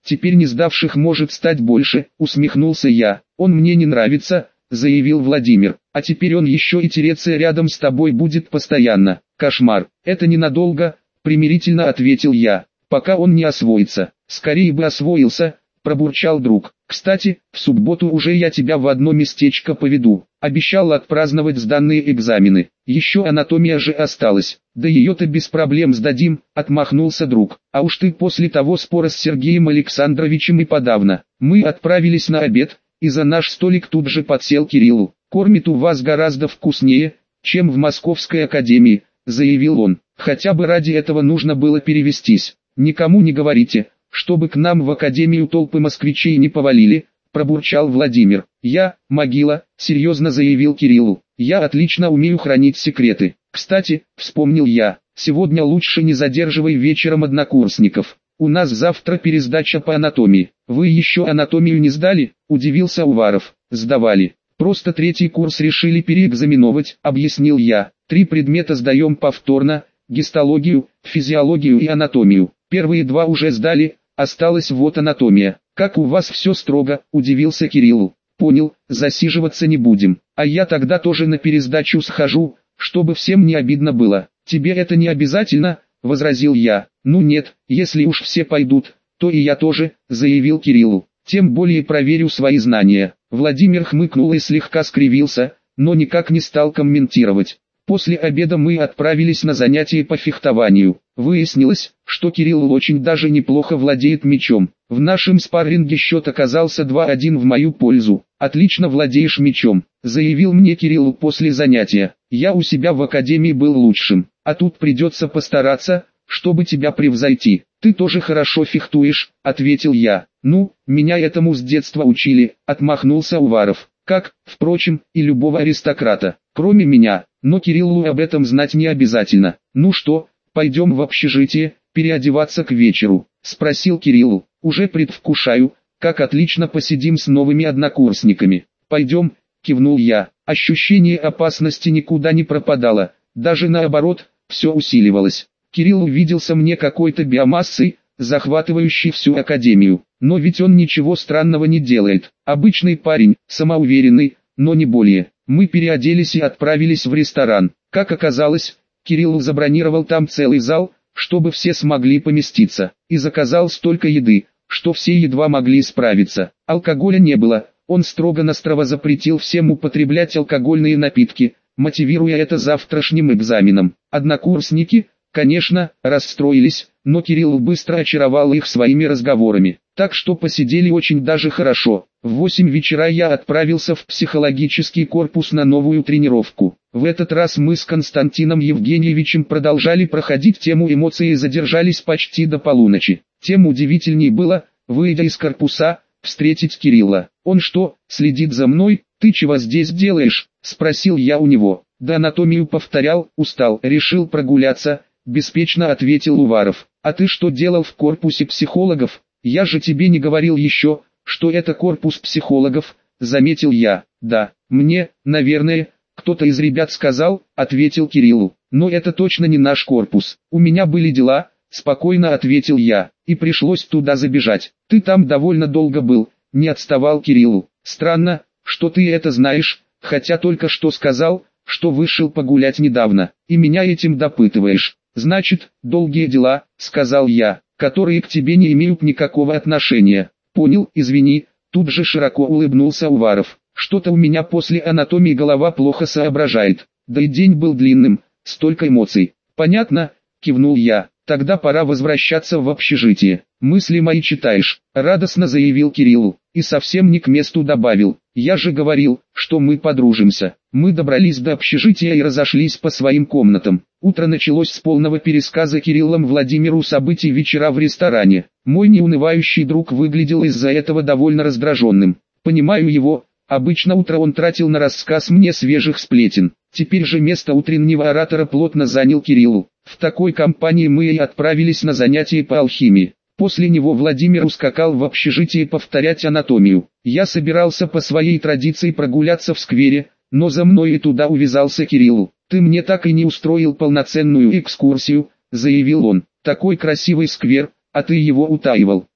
теперь не сдавших может стать больше, усмехнулся я. Он мне не нравится, заявил Владимир, а теперь он еще и тереться рядом с тобой будет постоянно. Кошмар, это ненадолго, примирительно ответил я, пока он не освоится. Скорее бы освоился, пробурчал друг. Кстати, в субботу уже я тебя в одно местечко поведу. Обещал отпраздновать сданные экзамены. Еще анатомия же осталась. Да ее-то без проблем сдадим, отмахнулся друг. А уж ты после того спора с Сергеем Александровичем и подавно. Мы отправились на обед, и за наш столик тут же подсел Кириллу. Кормит у вас гораздо вкуснее, чем в Московской академии, заявил он. Хотя бы ради этого нужно было перевестись. Никому не говорите, чтобы к нам в академию толпы москвичей не повалили, пробурчал Владимир. Я, могила, серьезно заявил Кириллу. Я отлично умею хранить секреты. Кстати, вспомнил я, сегодня лучше не задерживай вечером однокурсников. У нас завтра пересдача по анатомии. Вы еще анатомию не сдали? Удивился Уваров. Сдавали. Просто третий курс решили переэкзаменовать, объяснил я. 3 предмета сдаем повторно: гистологию, физиологию и анатомию. Первые 2 уже сдали, осталась вот анатомия. Как у вас все строго, удивился Кириллу. Понял, засиживаться не будем. А я тогда тоже на пересдачу схожу, чтобы всем не обидно было. Тебе это не обязательно, возразил я. Ну нет, если уж все пойдут, то и я тоже, заявил Кириллу. Тем более проверю свои знания. Владимир хмыкнул и слегка скривился, но никак не стал комментировать. После обеда мы отправились на занятия по фехтованию. Выяснилось, что Кирилл очень даже неплохо владеет мечом. В нашем спарринге счет оказался 2-1 в мою пользу. «Отлично владеешь мечом», — заявил мне Кирилл после занятия. «Я у себя в академии был лучшим, а тут придется постараться, чтобы тебя превзойти. Ты тоже хорошо фехтуешь», — ответил я. «Ну, меня этому с детства учили», — отмахнулся Уваров. «Как, впрочем, и любого аристократа, кроме меня». Но Кириллу об этом знать не обязательно. «Ну что, пойдем в общежитие, переодеваться к вечеру?» — спросил Кирилл. «Уже предвкушаю, как отлично посидим с новыми однокурсниками». «Пойдем», — кивнул я. Ощущение опасности никуда не пропадало, даже наоборот, все усиливалось. Кирилл увиделся мне какой-то биомассой, захватывающей всю академию. Но ведь он ничего странного не делает. Обычный парень, самоуверенный, но не более. Мы переоделись и отправились в ресторан. Как оказалось, Кирилл забронировал там целый зал, чтобы все смогли поместиться, и заказал столько еды, что все едва могли справиться. Алкоголя не было, он строго-настрого запретил всем употреблять алкогольные напитки, мотивируя это завтрашним экзаменом. Однокурсники, конечно, расстроились, но Кирилл быстро очаровал их своими разговорами. Так что посидели очень даже хорошо. В 8 вечера я отправился в психологический корпус на новую тренировку. В этот раз мы с Константином Евгеньевичем продолжали проходить тему эмоций и задержались почти до полуночи. Тем удивительней было, выйдя из корпуса, встретить Кирилла. «Он что, следит за мной? Ты чего здесь делаешь?» — спросил я у него. «Да анатомию повторял, устал, решил прогуляться», — беспечно ответил Уваров. «А ты что делал в корпусе психологов? Я же тебе не говорил еще, что это корпус психологов», — заметил я. «Да, мне, наверное, кто-то из ребят сказал», — ответил Кириллу. «Но это точно не наш корпус. У меня были дела», — спокойно ответил я, — «и пришлось туда забежать». «Ты там довольно долго был», — не отставал Кириллу. «Странно, что ты это знаешь, хотя только что сказал, что вышел погулять недавно, и меня этим допытываешь». «Значит, долгие дела», — сказал я, — «которые к тебе не имеют никакого отношения». «Понял, извини», — тут же широко улыбнулся Уваров. «Что-то у меня после анатомии голова плохо соображает, да и день был длинным, столько эмоций». «Понятно», — кивнул я, — «тогда пора возвращаться в общежитие». «Мысли мои читаешь», — радостно заявил Кириллу, и совсем не к месту добавил. «Я же говорил, что мы подружимся». Мы добрались до общежития и разошлись по своим комнатам. Утро началось с полного пересказа Кириллом Владимиру событий вечера в ресторане. Мой неунывающий друг выглядел из-за этого довольно раздраженным. Понимаю его, обычно утро он тратил на рассказ мне свежих сплетен. Теперь же место утреннего оратора плотно занял Кириллу. В такой компании мы и отправились на занятия по алхимии. После него Владимир ускакал в общежитие повторять анатомию. Я собирался по своей традиции прогуляться в сквере, но за мной и туда увязался Кирилл. «Ты мне так и не устроил полноценную экскурсию», — заявил он. «Такой красивый сквер, а ты его утаивал».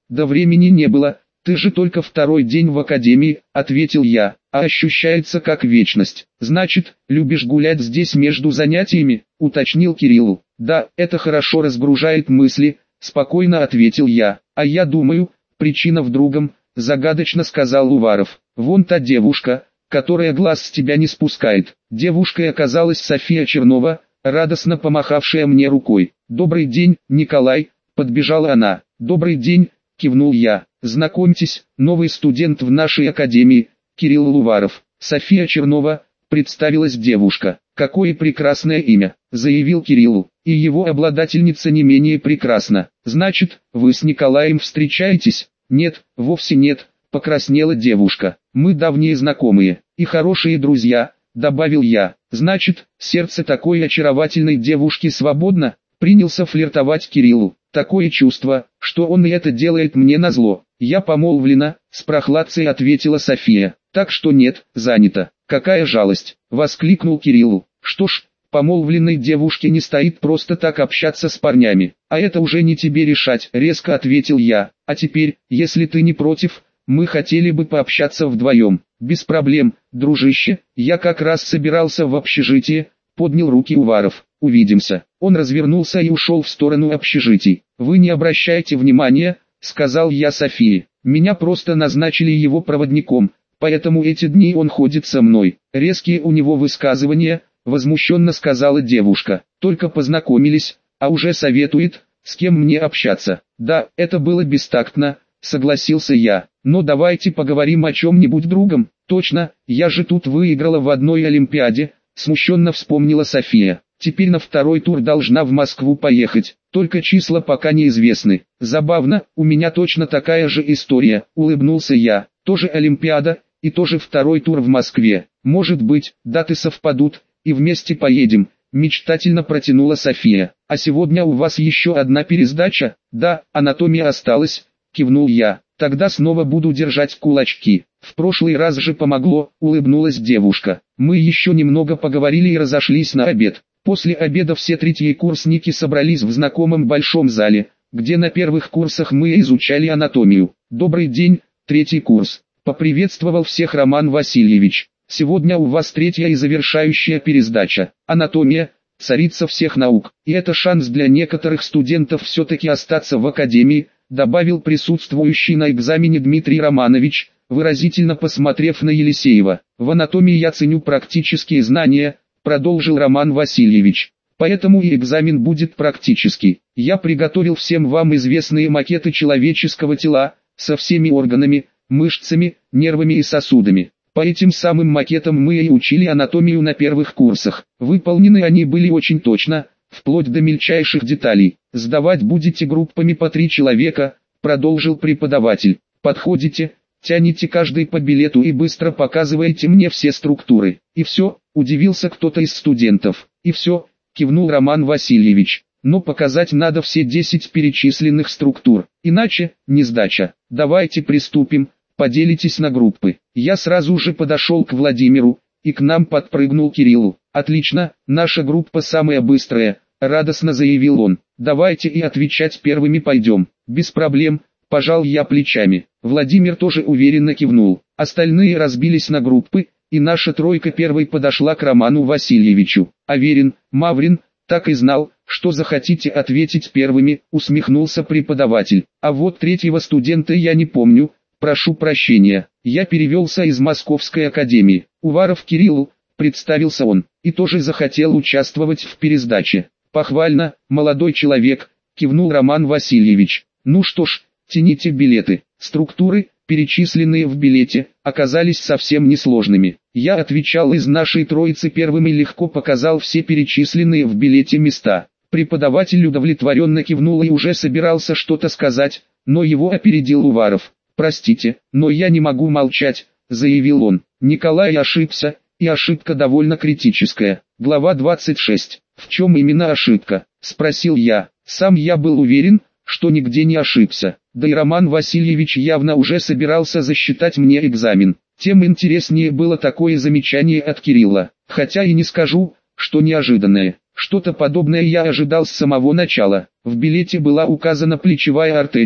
Да времени не было, ты же только второй день в академии, ответил я, а ощущается как вечность. Значит, любишь гулять здесь между занятиями, уточнил Кириллу. Да, это хорошо разгружает мысли, спокойно ответил я. А я думаю, причина в другом, загадочно сказал Уваров. Вон та девушка, которая глаз с тебя не спускает. Девушкой оказалась София Чернова, радостно помахавшая мне рукой. «Добрый день, Николай», — подбежала она. «Добрый день», — кивнул я. «Знакомьтесь, новый студент в нашей академии, Кирилл Уваров». «София Чернова», — представилась девушка. «Какое прекрасное имя», — заявил Кириллу. «И его обладательница не менее прекрасна. Значит, вы с Николаем встречаетесь?» «Нет, вовсе нет», — покраснела девушка. «Мы давние знакомые и хорошие друзья», — добавил я. «Значит, сердце такой очаровательной девушки свободно?» Принялся флиртовать Кириллу. «Такое чувство, что он и это делает мне назло». «Я помолвлена», — с прохладцей ответила София. «Так что нет, занято». «Какая жалость», — воскликнул Кириллу. «Что ж, помолвленной девушке не стоит просто так общаться с парнями. А это уже не тебе решать», — резко ответил я. «А теперь, если ты не против, мы хотели бы пообщаться вдвоем». «Без проблем, дружище, я как раз собирался в общежитие», — поднял руки Уваров. «Увидимся». Он развернулся и ушел в сторону общежитий. «Вы не обращайте внимания», — сказал я Софии. «Меня просто назначили его проводником, поэтому эти дни он ходит со мной». «Резкие у него высказывания», — возмущенно сказала девушка. «Только познакомились, а уже советует, с кем мне общаться». «Да, это было бестактно», — согласился я. «Но давайте поговорим о чем-нибудь другом». «Точно, я же тут выиграла в одной олимпиаде», — смущенно вспомнила София. «Теперь на второй тур должна в Москву поехать, только числа пока неизвестны». «Забавно, у меня точно такая же история», — улыбнулся я. «Тоже олимпиада, и тоже второй тур в Москве. Может быть, даты совпадут, и вместе поедем», — мечтательно протянула София. «А сегодня у вас еще одна пересдача?» «Да, анатомия осталась», — кивнул я. «Тогда снова буду держать кулачки». «В прошлый раз же помогло», — улыбнулась девушка. Мы еще немного поговорили и разошлись на обед. После обеда все третьекурсники собрались в знакомом большом зале, где на первых курсах мы изучали анатомию. «Добрый день, третий курс», — поприветствовал всех Роман Васильевич. «Сегодня у вас третья и завершающая пересдача. Анатомия — царица всех наук, и это шанс для некоторых студентов все-таки остаться в академии», — добавил присутствующий на экзамене Дмитрий Романович, выразительно посмотрев на Елисеева. «В анатомии я ценю практические знания», — продолжил Роман Васильевич. «Поэтому и экзамен будет практический. Я приготовил всем вам известные макеты человеческого тела, со всеми органами, мышцами, нервами и сосудами. По этим самым макетам мы и учили анатомию на первых курсах. Выполнены они были очень точно, вплоть до мельчайших деталей. Сдавать будете группами по 3 человека», — продолжил преподаватель. «Подходите, тяните каждый по билету и быстро показываете мне все структуры». «И все?» — удивился кто-то из студентов. «И все?» — кивнул Роман Васильевич. «Но показать надо все 10 перечисленных структур, иначе не сдача. Давайте приступим, поделитесь на группы». Я сразу же подошел к Владимиру, и к нам подпрыгнул Кириллу. «Отлично, наша группа самая быстрая», — радостно заявил он. «Давайте и отвечать первыми пойдем». «Без проблем», — пожал я плечами. Владимир тоже уверенно кивнул. Остальные разбились на группы, и наша тройка первой подошла к Роману Васильевичу. «Аверин, Маврин, так и знал, что захотите ответить первыми», — усмехнулся преподаватель. «А вот третьего студента я не помню, прошу прощения. Я перевелся из Московской академии. Уваров Кирилл», — представился он, и тоже захотел участвовать в пересдаче. «Похвально, молодой человек», — кивнул Роман Васильевич. «Ну что ж, тяните билеты». Структуры, перечисленные в билете, оказались совсем несложными. Я отвечал из нашей троицы первым и легко показал все перечисленные в билете места. Преподаватель удовлетворенно кивнул и уже собирался что-то сказать, но его опередил Уваров. «Простите, но я не могу молчать», — заявил он. Николай ошибся, и ошибка довольно критическая. Глава 26. «В чем именно ошибка?» — спросил я. Сам я был уверен, что нигде не ошибся. Да и Роман Васильевич явно уже собирался засчитать мне экзамен. Тем интереснее было такое замечание от Кирилла. Хотя и не скажу, что неожиданное. Что-то подобное я ожидал с самого начала. В билете была указана плечевая артерия,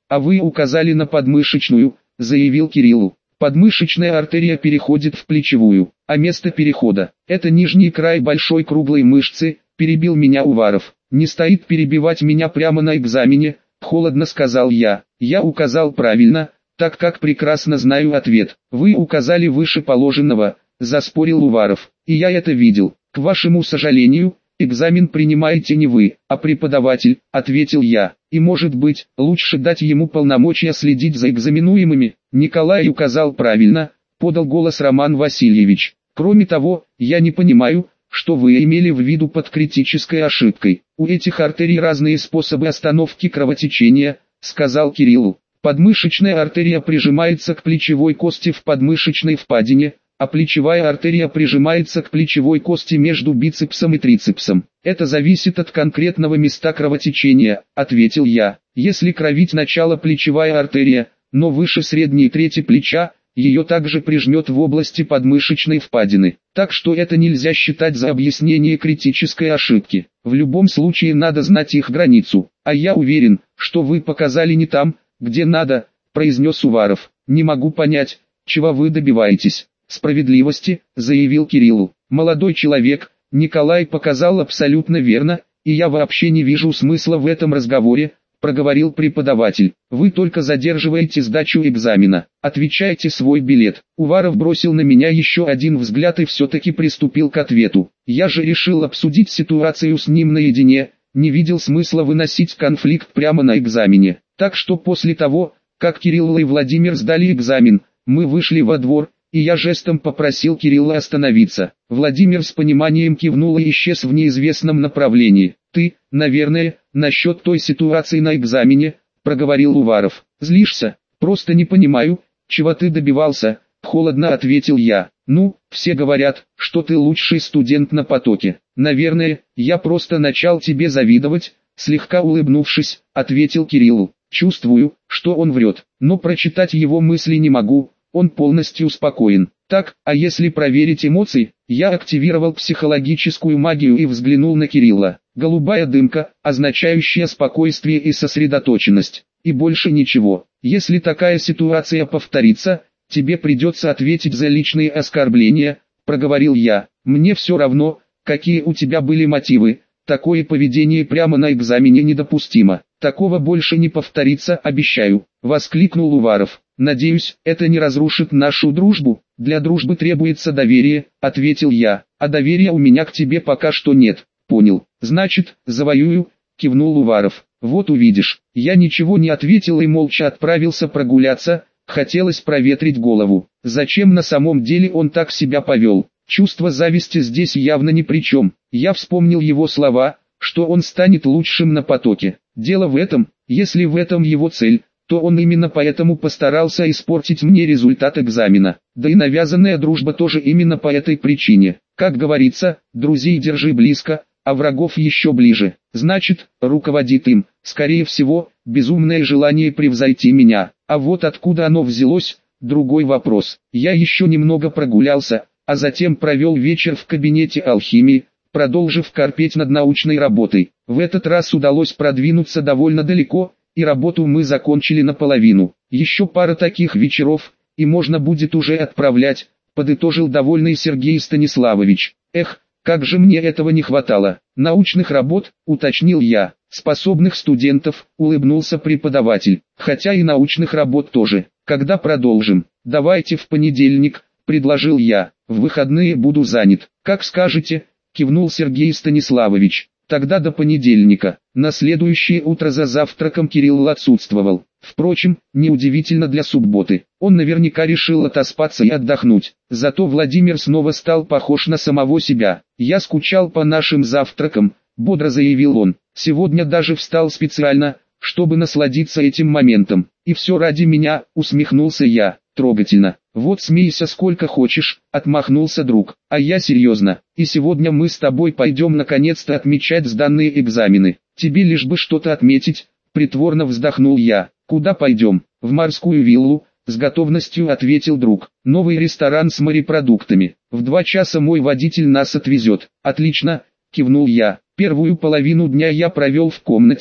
А вы указали на подмышечную, заявил Кириллу. Подмышечная артерия переходит в плечевую, а место перехода – это нижний край большой круглой мышцы, перебил меня Уваров. Не стоит перебивать меня прямо на экзамене, холодно сказал я. Я указал правильно, так как прекрасно знаю ответ. Вы указали выше положенного, заспорил Уваров, и я это видел. К вашему сожалению, экзамен принимаете не вы, а преподаватель, ответил я. И может быть, лучше дать ему полномочия следить за экзаменуемыми. Николай указал правильно, подал голос Роман Васильевич. Кроме того, я не понимаю, что вы имели в виду под критической ошибкой. У этих артерий разные способы остановки кровотечения, сказал Кириллу. Подмышечная артерия прижимается к плечевой кости в подмышечной впадине, а плечевая артерия прижимается к плечевой кости между бицепсом и трицепсом. Это зависит от конкретного места кровотечения, ответил я. Если кровить начало плечевая артерия, но выше средней трети плеча, ее также прижмет в области подмышечной впадины. Так что это нельзя считать за объяснение критической ошибки. В любом случае надо знать их границу. А я уверен, что вы показали не там, где надо, произнес Уваров. Не могу понять, чего вы добиваетесь. Справедливости, заявил Кириллу. Молодой человек, Николай показал абсолютно верно, и я вообще не вижу смысла в этом разговоре, проговорил преподаватель. Вы только задерживаете сдачу экзамена. Отвечайте свой билет. Уваров бросил на меня еще один взгляд и все-таки приступил к ответу. Я же решил обсудить ситуацию с ним наедине, не видел смысла выносить конфликт прямо на экзамене. Так что после того, как Кирилл и Владимир сдали экзамен, мы вышли во двор, и я жестом попросил Кирилла остановиться. Владимир с пониманием кивнул и исчез в неизвестном направлении. «Ты, наверное, насчет той ситуации на экзамене», — проговорил Уваров. «Злишься? Просто не понимаю, чего ты добивался», — холодно ответил я. «Ну, все говорят, что ты лучший студент на потоке. Наверное, я просто начал тебе завидовать», — слегка улыбнувшись, ответил Кириллу. «Чувствую, что он врет, но прочитать его мысли не могу». Он полностью спокоен. Так, а если проверить эмоции, я активировал психологическую магию и взглянул на Кирилла. Голубая дымка, означающая спокойствие и сосредоточенность. И больше ничего. Если такая ситуация повторится, тебе придется ответить за личные оскорбления, проговорил я. Мне все равно, какие у тебя были мотивы. Такое поведение прямо на экзамене недопустимо. Такого больше не повторится, обещаю, воскликнул Уваров. «Надеюсь, это не разрушит нашу дружбу. Для дружбы требуется доверие», — ответил я. «А доверия у меня к тебе пока что нет». «Понял. Значит, завоюю», — кивнул Уваров. «Вот увидишь». Я ничего не ответил и молча отправился прогуляться. Хотелось проветрить голову. Зачем на самом деле он так себя повел? Чувство зависти здесь явно ни при чем. Я вспомнил его слова, что он станет лучшим на потоке. Дело в этом, если в этом его цель, то он именно поэтому постарался испортить мне результат экзамена. Да и навязанная дружба тоже именно по этой причине. Как говорится, друзей держи близко, а врагов еще ближе. Значит, руководит им, скорее всего, безумное желание превзойти меня. А вот откуда оно взялось, другой вопрос. Я еще немного прогулялся, а затем провел вечер в кабинете алхимии, продолжив корпеть над научной работой. В этот раз удалось продвинуться довольно далеко, и работу мы закончили наполовину. Еще пара таких вечеров, и можно будет уже отправлять, подытожил довольный Сергей Станиславович. Эх, как же мне этого не хватало. Научных работ, уточнил я. Способных студентов, улыбнулся преподаватель. Хотя и научных работ тоже. Когда продолжим? Давайте в понедельник, предложил я. В выходные буду занят. Как скажете, кивнул Сергей Станиславович. Тогда до понедельника. На следующее утро за завтраком Кирилл отсутствовал. Впрочем, неудивительно для субботы. Он наверняка решил отоспаться и отдохнуть. Зато Владимир снова стал похож на самого себя. «Я скучал по нашим завтракам», — бодро заявил он. «Сегодня даже встал специально, чтобы насладиться этим моментом. И все ради меня», — усмехнулся я. «Трогательно. Вот смейся сколько хочешь», — отмахнулся друг. «А я серьезно. И сегодня мы с тобой пойдем наконец-то отмечать сданные экзамены. Тебе лишь бы что-то отметить», — притворно вздохнул я. «Куда пойдем?» «В морскую виллу», — с готовностью ответил друг. «Новый ресторан с морепродуктами. В 2 часа мой водитель нас отвезет». «Отлично», — кивнул я. Первую половину дня я провел в комнате,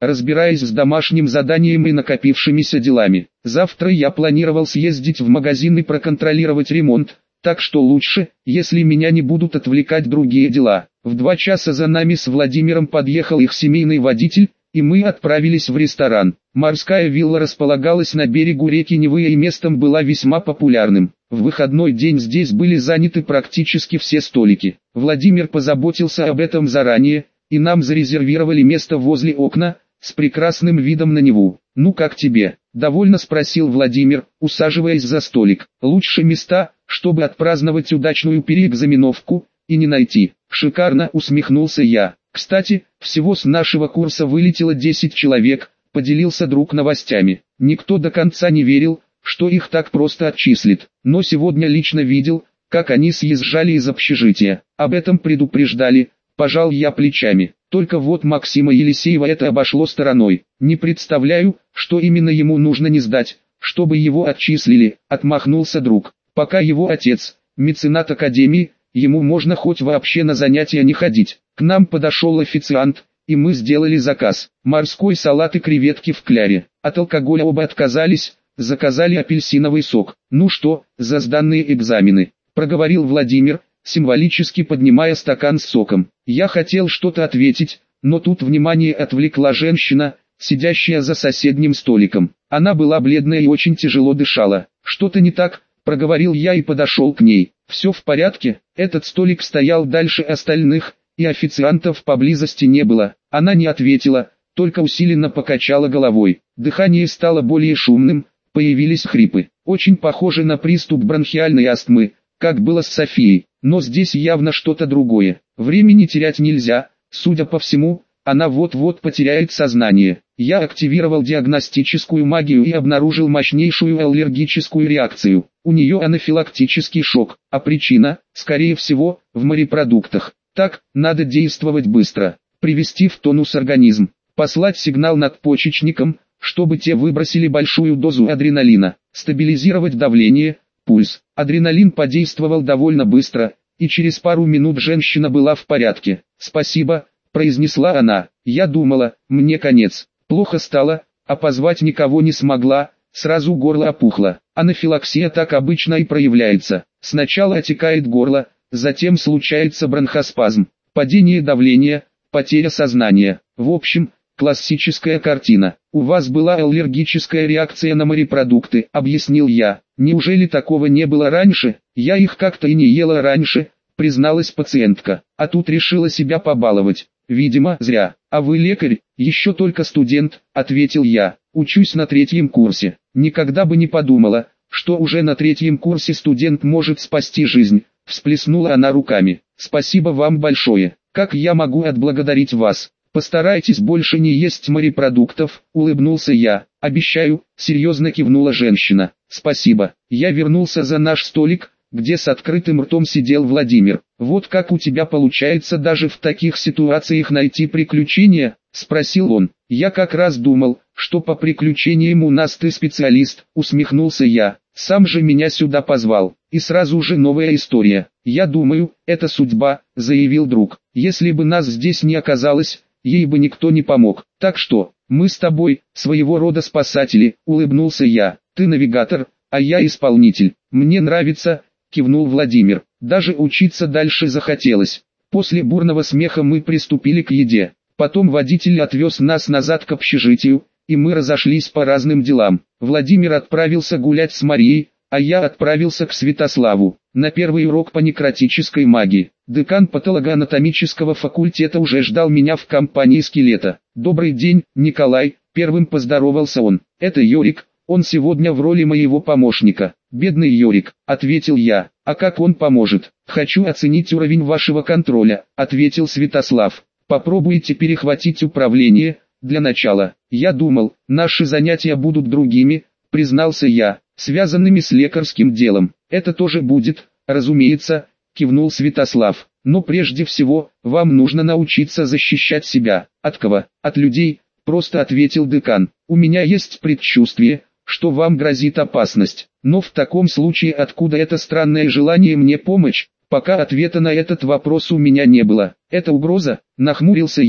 разбираясь с домашним заданием и накопившимися делами. Завтра я планировал съездить в магазин и проконтролировать ремонт, так что лучше, если меня не будут отвлекать другие дела. В 2 часа за нами с Владимиром подъехал их семейный водитель, и мы отправились в ресторан. Морская вилла располагалась на берегу реки Невы и местом была весьма популярным. В выходной день здесь были заняты практически все столики. Владимир позаботился об этом заранее, и нам зарезервировали место возле окна, с прекрасным видом на Неву. «Ну как тебе?» – довольно спросил Владимир, усаживаясь за столик. «Лучше места, чтобы отпраздновать удачную переэкзаменовку, и не найти». «Шикарно», – усмехнулся я. «Кстати, всего с нашего курса вылетело 10 человек», – поделился друг новостями. Никто до конца не верил, что их так просто отчислят. Но сегодня лично видел, как они съезжали из общежития. Об этом предупреждали, пожал я плечами. Только вот Максима Елисеева это обошло стороной. Не представляю, что именно ему нужно не сдать, чтобы его отчислили, отмахнулся друг. Пока его отец, меценат академии, ему можно хоть вообще на занятия не ходить. К нам подошел официант, и мы сделали заказ. Морской салат и креветки в кляре. От алкоголя оба отказались, заказали апельсиновый сок. «Ну что, за сданные экзамены?» – проговорил Владимир, символически поднимая стакан с соком. Я хотел что-то ответить, но тут внимание отвлекла женщина, сидящая за соседним столиком. Она была бледная и очень тяжело дышала. «Что-то не так?» – проговорил я и подошел к ней. «Все в порядке?» Этот столик стоял дальше остальных, и официантов поблизости не было. Она не ответила, только усиленно покачала головой. Дыхание стало более шумным, появились хрипы. Очень похоже на приступ бронхиальной астмы, как было с Софией. Но здесь явно что-то другое. Времени терять нельзя, судя по всему, она вот-вот потеряет сознание. Я активировал диагностическую магию и обнаружил мощнейшую аллергическую реакцию. У нее анафилактический шок, а причина, скорее всего, в морепродуктах. Так, надо действовать быстро, привести в тонус организм, послать сигнал надпочечникам, чтобы те выбросили большую дозу адреналина, стабилизировать давление, пульс. Адреналин подействовал довольно быстро, и через пару минут женщина была в порядке. «Спасибо», – произнесла она. «Я думала, мне конец. Плохо стало, а позвать никого не смогла, сразу горло опухло. Анафилаксия так обычно и проявляется. Сначала отекает горло, затем случается бронхоспазм, падение давления, потеря сознания. В общем, классическая картина. У вас была аллергическая реакция на морепродукты», – объяснил я. «Неужели такого не было раньше? Я их как-то и не ела раньше», – призналась пациентка. «А тут решила себя побаловать. Видимо, зря». «А вы лекарь?» «Еще только студент», – ответил я. «Учусь на 3-м курсе». «Никогда бы не подумала, что уже на 3-м курсе студент может спасти жизнь», – всплеснула она руками. «Спасибо вам большое. Как я могу отблагодарить вас?» «Постарайтесь больше не есть морепродуктов», – улыбнулся я. «Обещаю», – серьезно кивнула женщина. «Спасибо». Я вернулся за наш столик, где с открытым ртом сидел Владимир. «Вот как у тебя получается даже в таких ситуациях найти приключения?» – спросил он. «Я как раз думал, что по приключениям у нас ты специалист», – усмехнулся я. «Сам же меня сюда позвал». И сразу же новая история. «Я думаю, это судьба», – заявил друг. «Если бы нас здесь не оказалось, ей бы никто не помог. Так что, мы с тобой, своего рода спасатели», – улыбнулся я. «Ты навигатор, а я исполнитель». «Мне нравится», – кивнул Владимир. Даже учиться дальше захотелось. После бурного смеха мы приступили к еде. Потом водитель отвез нас назад к общежитию, и мы разошлись по разным делам. Владимир отправился гулять с Марией, а я отправился к Святославу, на первый урок по некротической магии. Декан патологоанатомического факультета уже ждал меня в компании скелета. «Добрый день, Николай», – первым поздоровался он. «Это Йорик, он сегодня в роли моего помощника». «Бедный Йорик», – ответил я. «А как он поможет?» «Хочу оценить уровень вашего контроля», – ответил Святослав. «Попробуйте перехватить управление, для начала». «Я думал, наши занятия будут другими», – признался я, – «связанными с лекарским делом». «Это тоже будет, разумеется», – кивнул Святослав. «Но прежде всего, вам нужно научиться защищать себя». «От кого?» «От людей», – просто ответил декан. «У меня есть предчувствие, что вам грозит опасность. Но в таком случае откуда это странное желание мне помочь?» Пока ответа на этот вопрос у меня не было. «Это угроза?» – нахмурился я.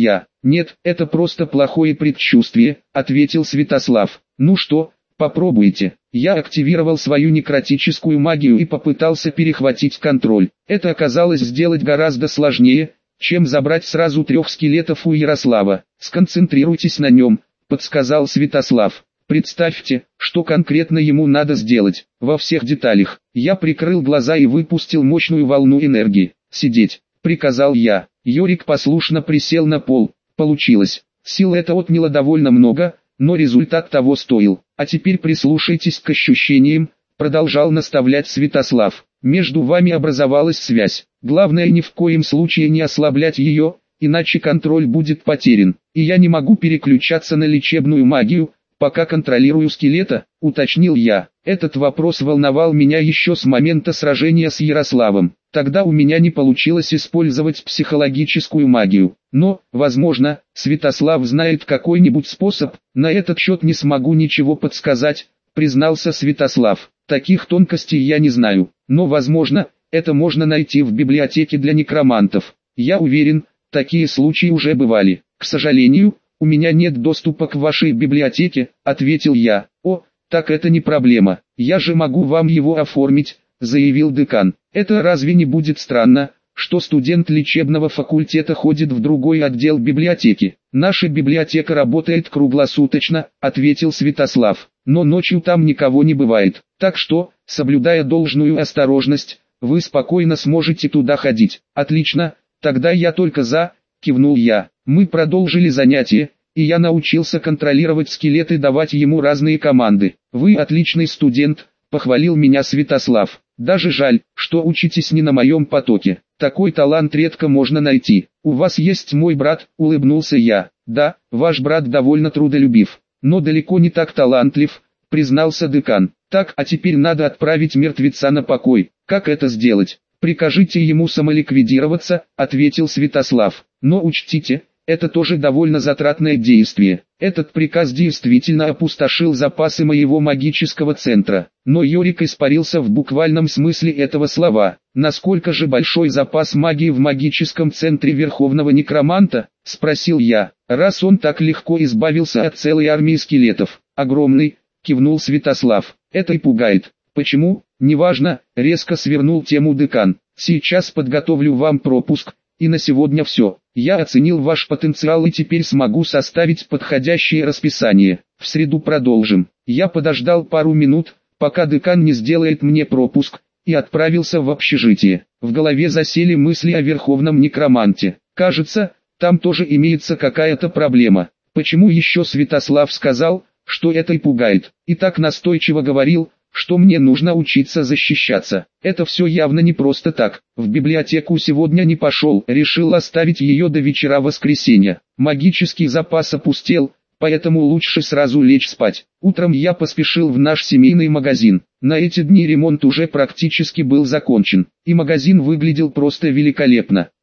«Нет, это просто плохое предчувствие», — ответил Святослав. «Ну что, попробуйте». Я активировал свою некротическую магию и попытался перехватить контроль. Это оказалось сделать гораздо сложнее, чем забрать сразу 3 скелетов у Ярослава. «Сконцентрируйтесь на нем», — подсказал Святослав. «Представьте, что конкретно ему надо сделать, во всех деталях». Я прикрыл глаза и выпустил мощную волну энергии. «Сидеть», — приказал я. Йорик послушно присел на пол. Получилось. Сил это отняло довольно много, но результат того стоил. «А теперь прислушайтесь к ощущениям», — продолжал наставлять Святослав. «Между вами образовалась связь. Главное ни в коем случае не ослаблять ее, иначе контроль будет потерян. И я не могу переключаться на лечебную магию, пока контролирую скелета», — уточнил я. Этот вопрос волновал меня еще с момента сражения с Ярославом. Тогда у меня не получилось использовать психологическую магию. Но, возможно, Святослав знает какой-нибудь способ, на этот счет не смогу ничего подсказать, признался Святослав. Таких тонкостей я не знаю, но возможно, это можно найти в библиотеке для некромантов. Я уверен, такие случаи уже бывали. К сожалению, у меня нет доступа к вашей библиотеке, ответил я. О, так это не проблема, я же могу вам его оформить, заявил декан. Это разве не будет странно, что студент лечебного факультета ходит в другой отдел библиотеки? Наша библиотека работает круглосуточно, ответил Святослав, но ночью там никого не бывает. Так что, соблюдая должную осторожность, вы спокойно сможете туда ходить. Отлично, тогда я только за, кивнул я. Мы продолжили занятие, и я научился контролировать скелет и давать ему разные команды. Вы отличный студент, похвалил меня Святослав. Даже жаль, что учитесь не на моем потоке. Такой талант редко можно найти. У вас есть мой брат, улыбнулся я. Да, ваш брат довольно трудолюбив, но далеко не так талантлив, признался декан. Так, а теперь надо отправить мертвеца на покой. Как это сделать? Прикажите ему самоликвидироваться, ответил Святослав. Но учтите, это тоже довольно затратное действие. Этот приказ действительно опустошил запасы моего магического центра. Но Йорик испарился в буквальном смысле этого слова. Насколько же большой запас магии в магическом центре Верховного Некроманта? Спросил я. Раз он так легко избавился от целой армии скелетов. Огромный, кивнул Святослав. Это и пугает. Почему? Неважно, резко свернул тему декан. Сейчас подготовлю вам пропуск. И на сегодня все. Я оценил ваш потенциал и теперь смогу составить подходящее расписание. В среду продолжим. Я подождал пару минут, пока декан не сделает мне пропуск, и отправился в общежитие. В голове засели мысли о Верховном Некроманте. Кажется, там тоже имеется какая-то проблема. Почему еще Святослав сказал, что это и пугает, и так настойчиво говорил, что мне нужно учиться защищаться? Это все явно не просто так. В библиотеку сегодня не пошел, решил оставить ее до вечера воскресенья. Магический запас опустел, поэтому лучше сразу лечь спать. Утром я поспешил в наш семейный магазин. На эти дни ремонт уже практически был закончен, и магазин выглядел просто великолепно.